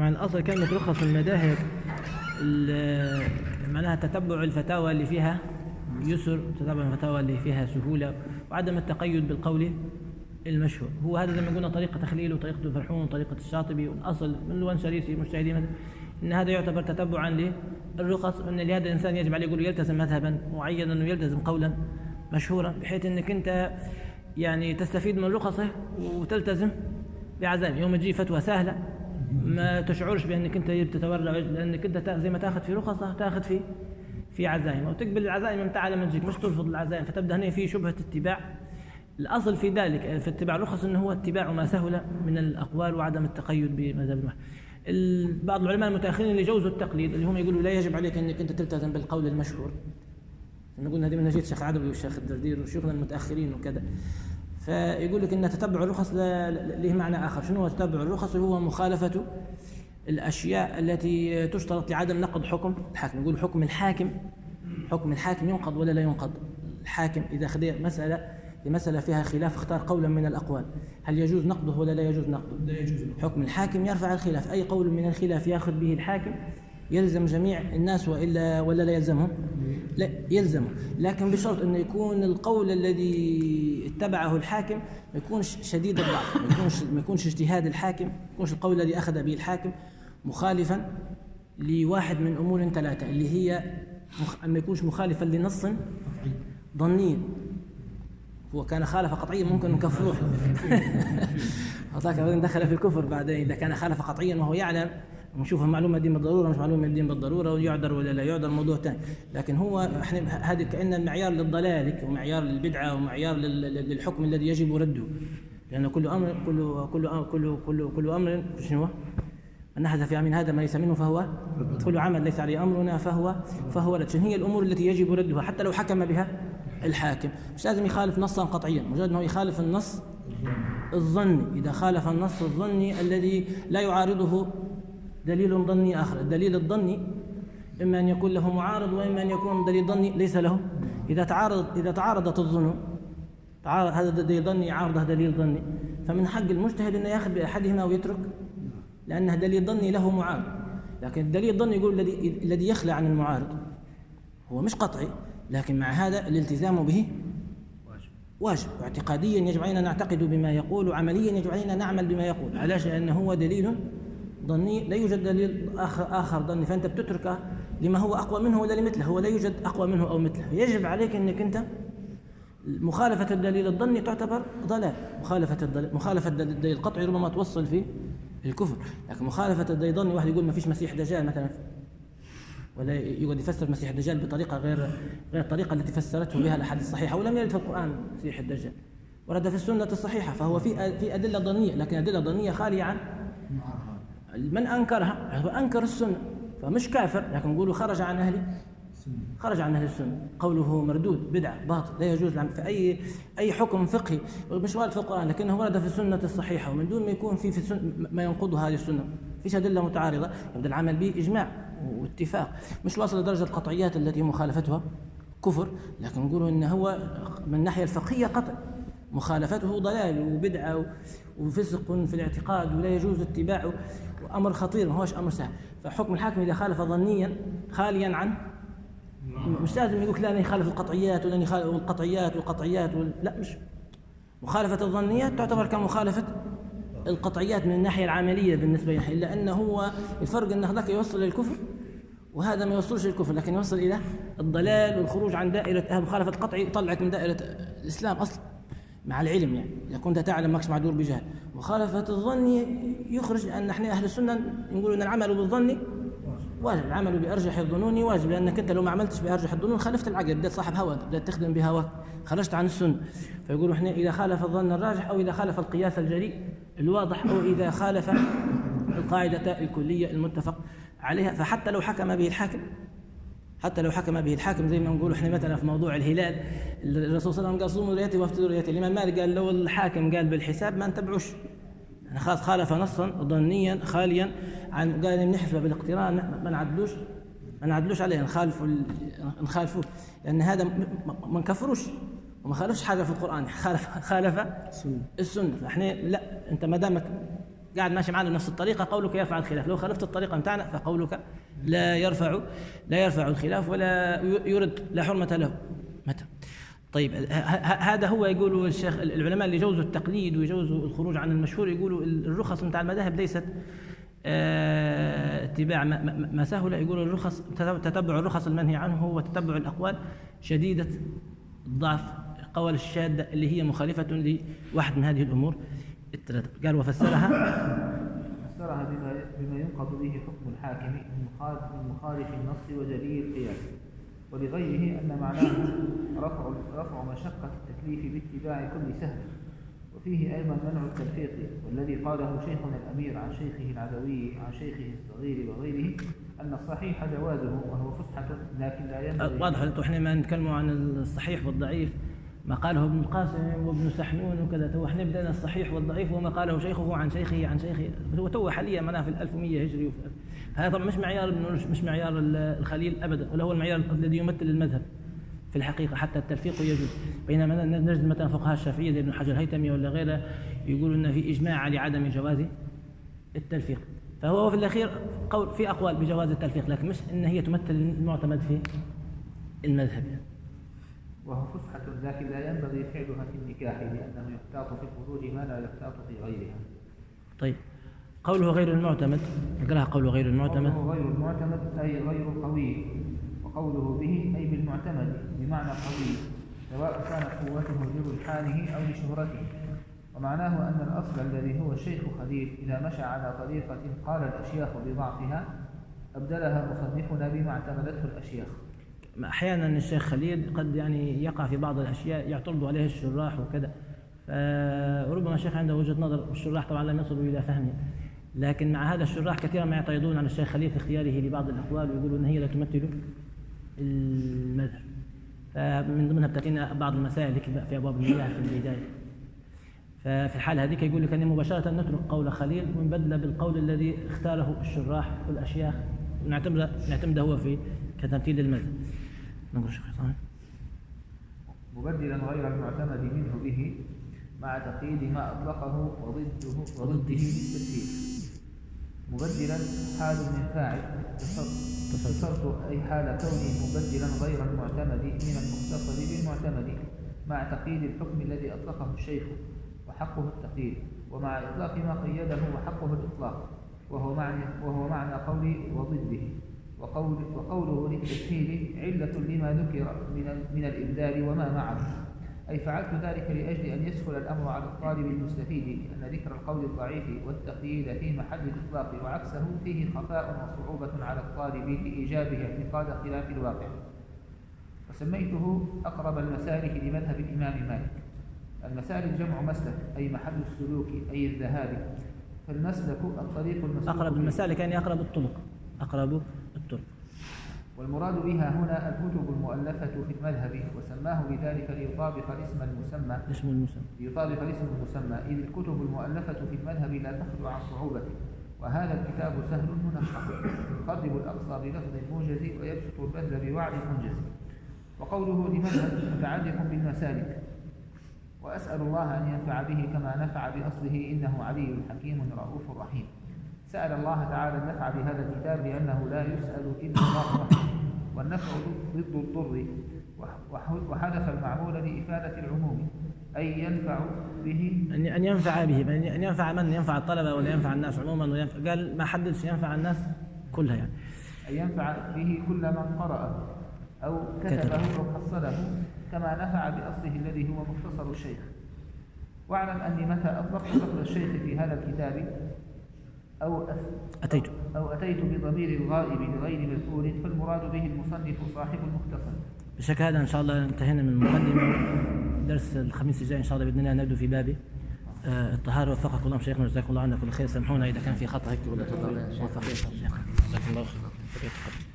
طبعا الأصل كلمة رخص المذاهب معناها تتبع الفتاوى اللي فيها يسر، تتبع الفتاوى اللي فيها سهولة، وعدم التقيد بالقول المشهور. هو هذا زي ما قلنا طريقة تخليل وطريقة الفرحون وطريقة الشاطبي، والأصل من لون شريسي مجتهدين إن هذا يعتبر تتبعا للرخص، وأن لهذا الإنسان يجب عليه يقول يلتزم مذهبا معينا ويلتزم قولا مشهورا، بحيث أنك أنت يعني تستفيد من رخصه وتلتزم بعزائم. يوم تجي فتوى سهلة ما تشعرش بأنك أنت تتورع، لأنك أنت زي ما تأخذ في رخصه تأخذ في في عزائم، وتقبل العزائم متاعة لما تجيك، مش ترفض العزائم، فتبدأ هنا في شبهة اتباع. الأصل في ذلك في اتباع الرخص أنه هو اتباع ما سهل من الأقوال وعدم التقيد بمذهب الواحد. بعض العلماء المتأخرين اللي جوزوا التقليد، اللي هم يقولوا لا يجب عليك أنك أنت تلتزم بالقول المشهور. نقول هذه من نجية الشيخ عدوي والشيخ الدردير وشيوخنا المتأخرين وكذا. فيقول لك أن تتبع الرخص له معنى آخر. شنو هو تتبع الرخص؟ هو مخالفة الأشياء التي تشترط لعدم نقض حكم الحاكم. يقول حكم الحاكم حكم الحاكم ينقض ولا لا ينقض. الحاكم إذا خذ مسألة لمسألة فيها خلاف اختار قولا من الأقوال، هل يجوز نقضه ولا لا يجوز نقضه؟ لا يجوز. حكم الحاكم يرفع الخلاف، أي قول من الخلاف يأخذ به الحاكم يلزم جميع الناس وإلا ولا لا يلزمهم؟ لا يلزمه، لكن بشرط أنه يكون القول الذي اتبعه الحاكم ما يكونش شديد الضعف، ما يكونش ما يكونش اجتهاد الحاكم، ما يكونش القول الذي أخذ به الحاكم مخالفا لواحد من أمور ثلاثة، اللي هي ما يكونش مخالفا لنص ظني. هو كان خالف قطعيا ممكن نكفروه هذاك دخل في الكفر بعدين إذا كان خالف قطعيا وهو يعلم، ونشوف المعلومة دي بالضرورة مش معلومة الدين بالضرورة، ويعذر ولا لا يعذر موضوع ثاني. لكن هو احنا هذه كأن المعيار للضلال ومعيار للبدعة ومعيار للحكم الذي يجب رده، لأن كل أمر كل كل أمر كل كل كل أمر شنو؟ من أحدث في أمرنا هذا ما ليس منه فهو كل عمل ليس عليه أمرنا فهو فهو رد. هي الأمور التي يجب ردها حتى لو حكم بها الحاكم، مش لازم يخالف نصا قطعيا، مجرد أنه يخالف النص الظني. إذا خالف النص الظني الذي لا يعارضه دليل ظني آخر، الدليل الظني إما أن يكون له معارض وإما أن يكون دليل ظني ليس له. إذا تعارض إذا تعارضت الظنون، تعارض هذا دليل ظني يعارض هذا دليل ظني، فمن حق المجتهد أنه يأخذ بأحدهما ويترك، لأنه دليل ظني له معارض. لكن الدليل الظني يقول الذي الذي يخلى عن المعارض هو مش قطعي، لكن مع هذا الالتزام به واجب. واعتقاديا يجب علينا نعتقد بما يقول، وعمليا يجب علينا نعمل بما يقول. علاش؟ لأنه هو دليل ظني، لا يوجد دليل آخر آخر ظني، فأنت بتتركه لما هو أقوى منه ولا لمثله، هو لا يوجد أقوى منه أو مثله. يجب عليك أنك أنت مخالفة الدليل الظني تعتبر ضلال، مخالفة الدليل مخالفة الدليل القطعي ربما توصل في الكفر، لكن مخالفة الدليل الظني واحد يقول ما فيش مسيح دجال مثلا، ولا يقعد يفسر مسيح الدجال بطريقة غير غير الطريقة التي فسرته بها الأحاديث الصحيحة، ولم يرد في القرآن مسيح الدجال، ورد في السنة الصحيحة، فهو في في أدلة ظنية، لكن أدلة ظنية خالية عن من أنكرها. هو أنكر السنة فمش كافر، لكن نقوله خرج عن أهل خرج عن أهل السنة، قوله مردود بدعة باطل لا يجوز في أي أي حكم فقهي، مش وارد في القرآن لكنه ورد في السنة الصحيحة، ومن دون ما يكون في في السنة ما ينقض هذه السنة، فيش أدلة متعارضة، يبدأ العمل به إجماع واتفاق، مش واصل لدرجة القطعيات التي مخالفتها كفر، لكن نقوله إنه هو من الناحية الفقهية قطع، مخالفته ضلال وبدعة وفسق في الاعتقاد ولا يجوز اتباعه، وأمر خطير ما هوش أمر سهل. فحكم الحاكم إذا خالف ظنيا خاليا عن، مش لازم يقول لا يخالف القطعيات ولا يخالف القطعيات والقطعيات وال... لا، مش مخالفة الظنيات تعتبر كمخالفة القطعيات من الناحية العملية بالنسبة له، إلا أنه هو الفرق أن هذاك يوصل للكفر وهذا ما يوصلش للكفر، لكن يوصل إلى الضلال والخروج عن دائرة مخالفة القطعي، يطلعك من دائرة الإسلام أصلا مع العلم. يعني إذا كنت تعلم ماكش معذور بجهل. مخالفة الظن يخرج أن نحن أهل السنة نقول أن العمل بالظن واجب، العمل بأرجح الظنون واجب، لأنك أنت لو ما عملتش بأرجح الظنون خالفت العقل، بدأت صاحب هوى، بدأت تخدم بهواك، خرجت عن السنة. فيقولوا إحنا إذا خالف الظن الراجح أو إذا خالف القياس الجريء الواضح أو إذا خالف القاعدة الكلية المتفق عليها، فحتى لو حكم به الحاكم حتى لو حكم به الحاكم زي ما نقول احنا مثلا في موضوع الهلال، الرسول صلى الله عليه وسلم قال صوموا رؤيتي وافطروا رؤيتي، الإمام مالك قال لو الحاكم قال بالحساب ما نتبعوش، يعني خلاص خالف نصا ظنيا خاليا عن، قال نحسبه بالاقتران ما نعدلوش ما نعدلوش عليه، نخالفوا نخالفوه، لأن هذا ما نكفروش وما خالفش حاجة في القرآن، خالف خالف السنة. فاحنا لا، أنت ما دامك قاعد ماشي معنا بنفس الطريقة قولك يرفع الخلاف، لو خالفت الطريقة متاعنا فقولك لا يرفع لا يرفع الخلاف ولا يرد لا حرمة له. متى؟ طيب هذا هو يقولوا الشيخ العلماء اللي جوزوا التقليد ويجوزوا الخروج عن المشهور، يقولوا الرخص متاع المذاهب ليست اتباع ما سهل، يقولوا الرخص تتبع الرخص المنهي عنه وتتبع الأقوال شديدة الضعف، قول الشاذة اللي هي مخالفة لواحد من هذه الأمور الثلاثة. قال وفسرها فسرها بما بما ينقض به حكم الحاكم من مخالف النص وجلي القياس، ولغيره أن معناه رفع رفع مشقة التكليف باتباع كل سهل، وفيه أيضا منع التلفيق، والذي قاله شيخنا الأمير عن شيخه العدوي عن شيخه الصغير وغيره أن الصحيح جوازه وهو فسحة لكن لا ينبغي. واضح. احنا ما نتكلم عن الصحيح والضعيف ما قاله ابن القاسم وابن سحنون وكذا، تو احنا بدأنا الصحيح والضعيف وما قاله شيخه عن شيخه عن شيخه، هو تو حاليا معناها في الألف ومئة هجري. هذا طبعا مش معيار مش معيار الخليل أبدا، ولا هو المعيار الذي يمثل المذهب في الحقيقة، حتى التلفيق يجوز. بينما نجد مثلا فقهاء الشافعية زي ابن حجر الهيثمي ولا غيره يقولوا أن في إجماع على عدم جواز التلفيق، فهو في الأخير قول في أقوال بجواز التلفيق، لكن مش أن هي تمثل المعتمد في المذهب. وهو فسحة لكن لا ينبغي فعلها في النكاح، لأنه يحتاط في الخروج ما لا يحتاط في غيرها. طيب قوله غير المعتمد، نقرأها قوله غير المعتمد. قوله غير المعتمد أي غير القوي، وقوله به أي بالمعتمد بمعنى قوي، سواء كانت قوته لرجحانه أو لشهرته. ومعناه أن الأصل الذي هو الشيخ خليل إذا مشى على طريقة قال الأشياخ بضعفها أبدلها مصنفنا بما اعتمدته الأشياخ. أحيانا الشيخ خليل قد يعني يقع في بعض الأشياء يعترض عليه الشراح وكذا، فربما الشيخ عنده وجهة نظر والشراح طبعا لم يصلوا إلى فهمه، لكن مع هذا الشراح كثيرا ما يعترضون على الشيخ خليل في اختياره لبعض الأقوال ويقولوا أن هي لا تمثل المذهب. فمن ضمنها بتأتينا بعض المسائل في أبواب المياه في البداية، ففي الحالة هذيك يقول لك أن مباشرة نترك قول خليل ونبدل بالقول الذي اختاره الشراح والأشياخ ونعتمد نعتمده هو في كتمثيل المذهب. نقول شيخ حسام مبدلا غير المعتمد منه به مع تقييد ما أطلقه وضده وضده بالتسهيل. مبدلا حال من فاعل تصرف أي حال كونه مبدلا غير المعتمد من المختصر بالمعتمد مع تقييد الحكم الذي أطلقه الشيخ وحقه التقييد، ومع إطلاق ما قيده وحقه الإطلاق، وهو معنى وهو معنى قولي وضده. وقول وقوله للتسهيل علة لما ذكر من من الإبدال وما معه، أي فعلت ذلك لأجل أن يسهل الأمر على الطالب المستفيد، لأن ذكر القول الضعيف والتقييد في محل الإطلاق وعكسه فيه خفاء وصعوبة على الطالب لإيجابه اعتقاد خلاف الواقع. وسميته أقرب المسالك لمذهب الإمام مالك. المسالك جمع مسلك أي محل السلوك أي الذهاب، فالمسلك الطريق المسلوك. أقرب المسالك يعني أقرب الطرق أقرب الطرق. والمراد بها هنا الكتب المؤلفة في المذهب، وسماه بذلك ليطابق الاسم المسمى اسم المسمى ليطابق الاسم المسمى إذ الكتب المؤلفة في المذهب لا تخلو عن صعوبة، وهذا الكتاب سهل منقح يقرب الأقصى بلفظ موجز ويبسط البذل بوعد منجز. وقوله لمذهب متعلق بالمسالك، وأسأل الله أن ينفع به كما نفع بأصله إنه علي حكيم رؤوف رحيم. سأل الله تعالى النفع بهذا الكتاب لأنه لا يسأل إلا الله وحده، والنفع ضد الضر، وحذف المعمول لإفادة العموم أي ينفع به أن ينفع به، أن ينفع من ينفع الطلبة ولا ينفع الناس عموما، وينفع قال ما حدث ينفع الناس كلها يعني. أن ينفع به كل من قرأ أو كتبه أو حصله كما نفع بأصله الذي هو مختصر الشيخ. واعلم أني متى أطلقت لفظ الشيخ في هذا الكتاب أو أتيت أو أتيت بضمير الغائب لغير مذكور فالمراد به المصنف صاحب المختصر. بشكل هذا إن شاء الله انتهينا من المقدمة. درس الخميس الجاي إن شاء الله بإذن الله نبدأ في باب الطهارة. وفقكم الله شيخنا وجزاكم الله عنا كل خير. سامحونا إذا كان في خطأ هيك ولا تفضل. وفقكم الله شيخنا. جزاكم الله خير.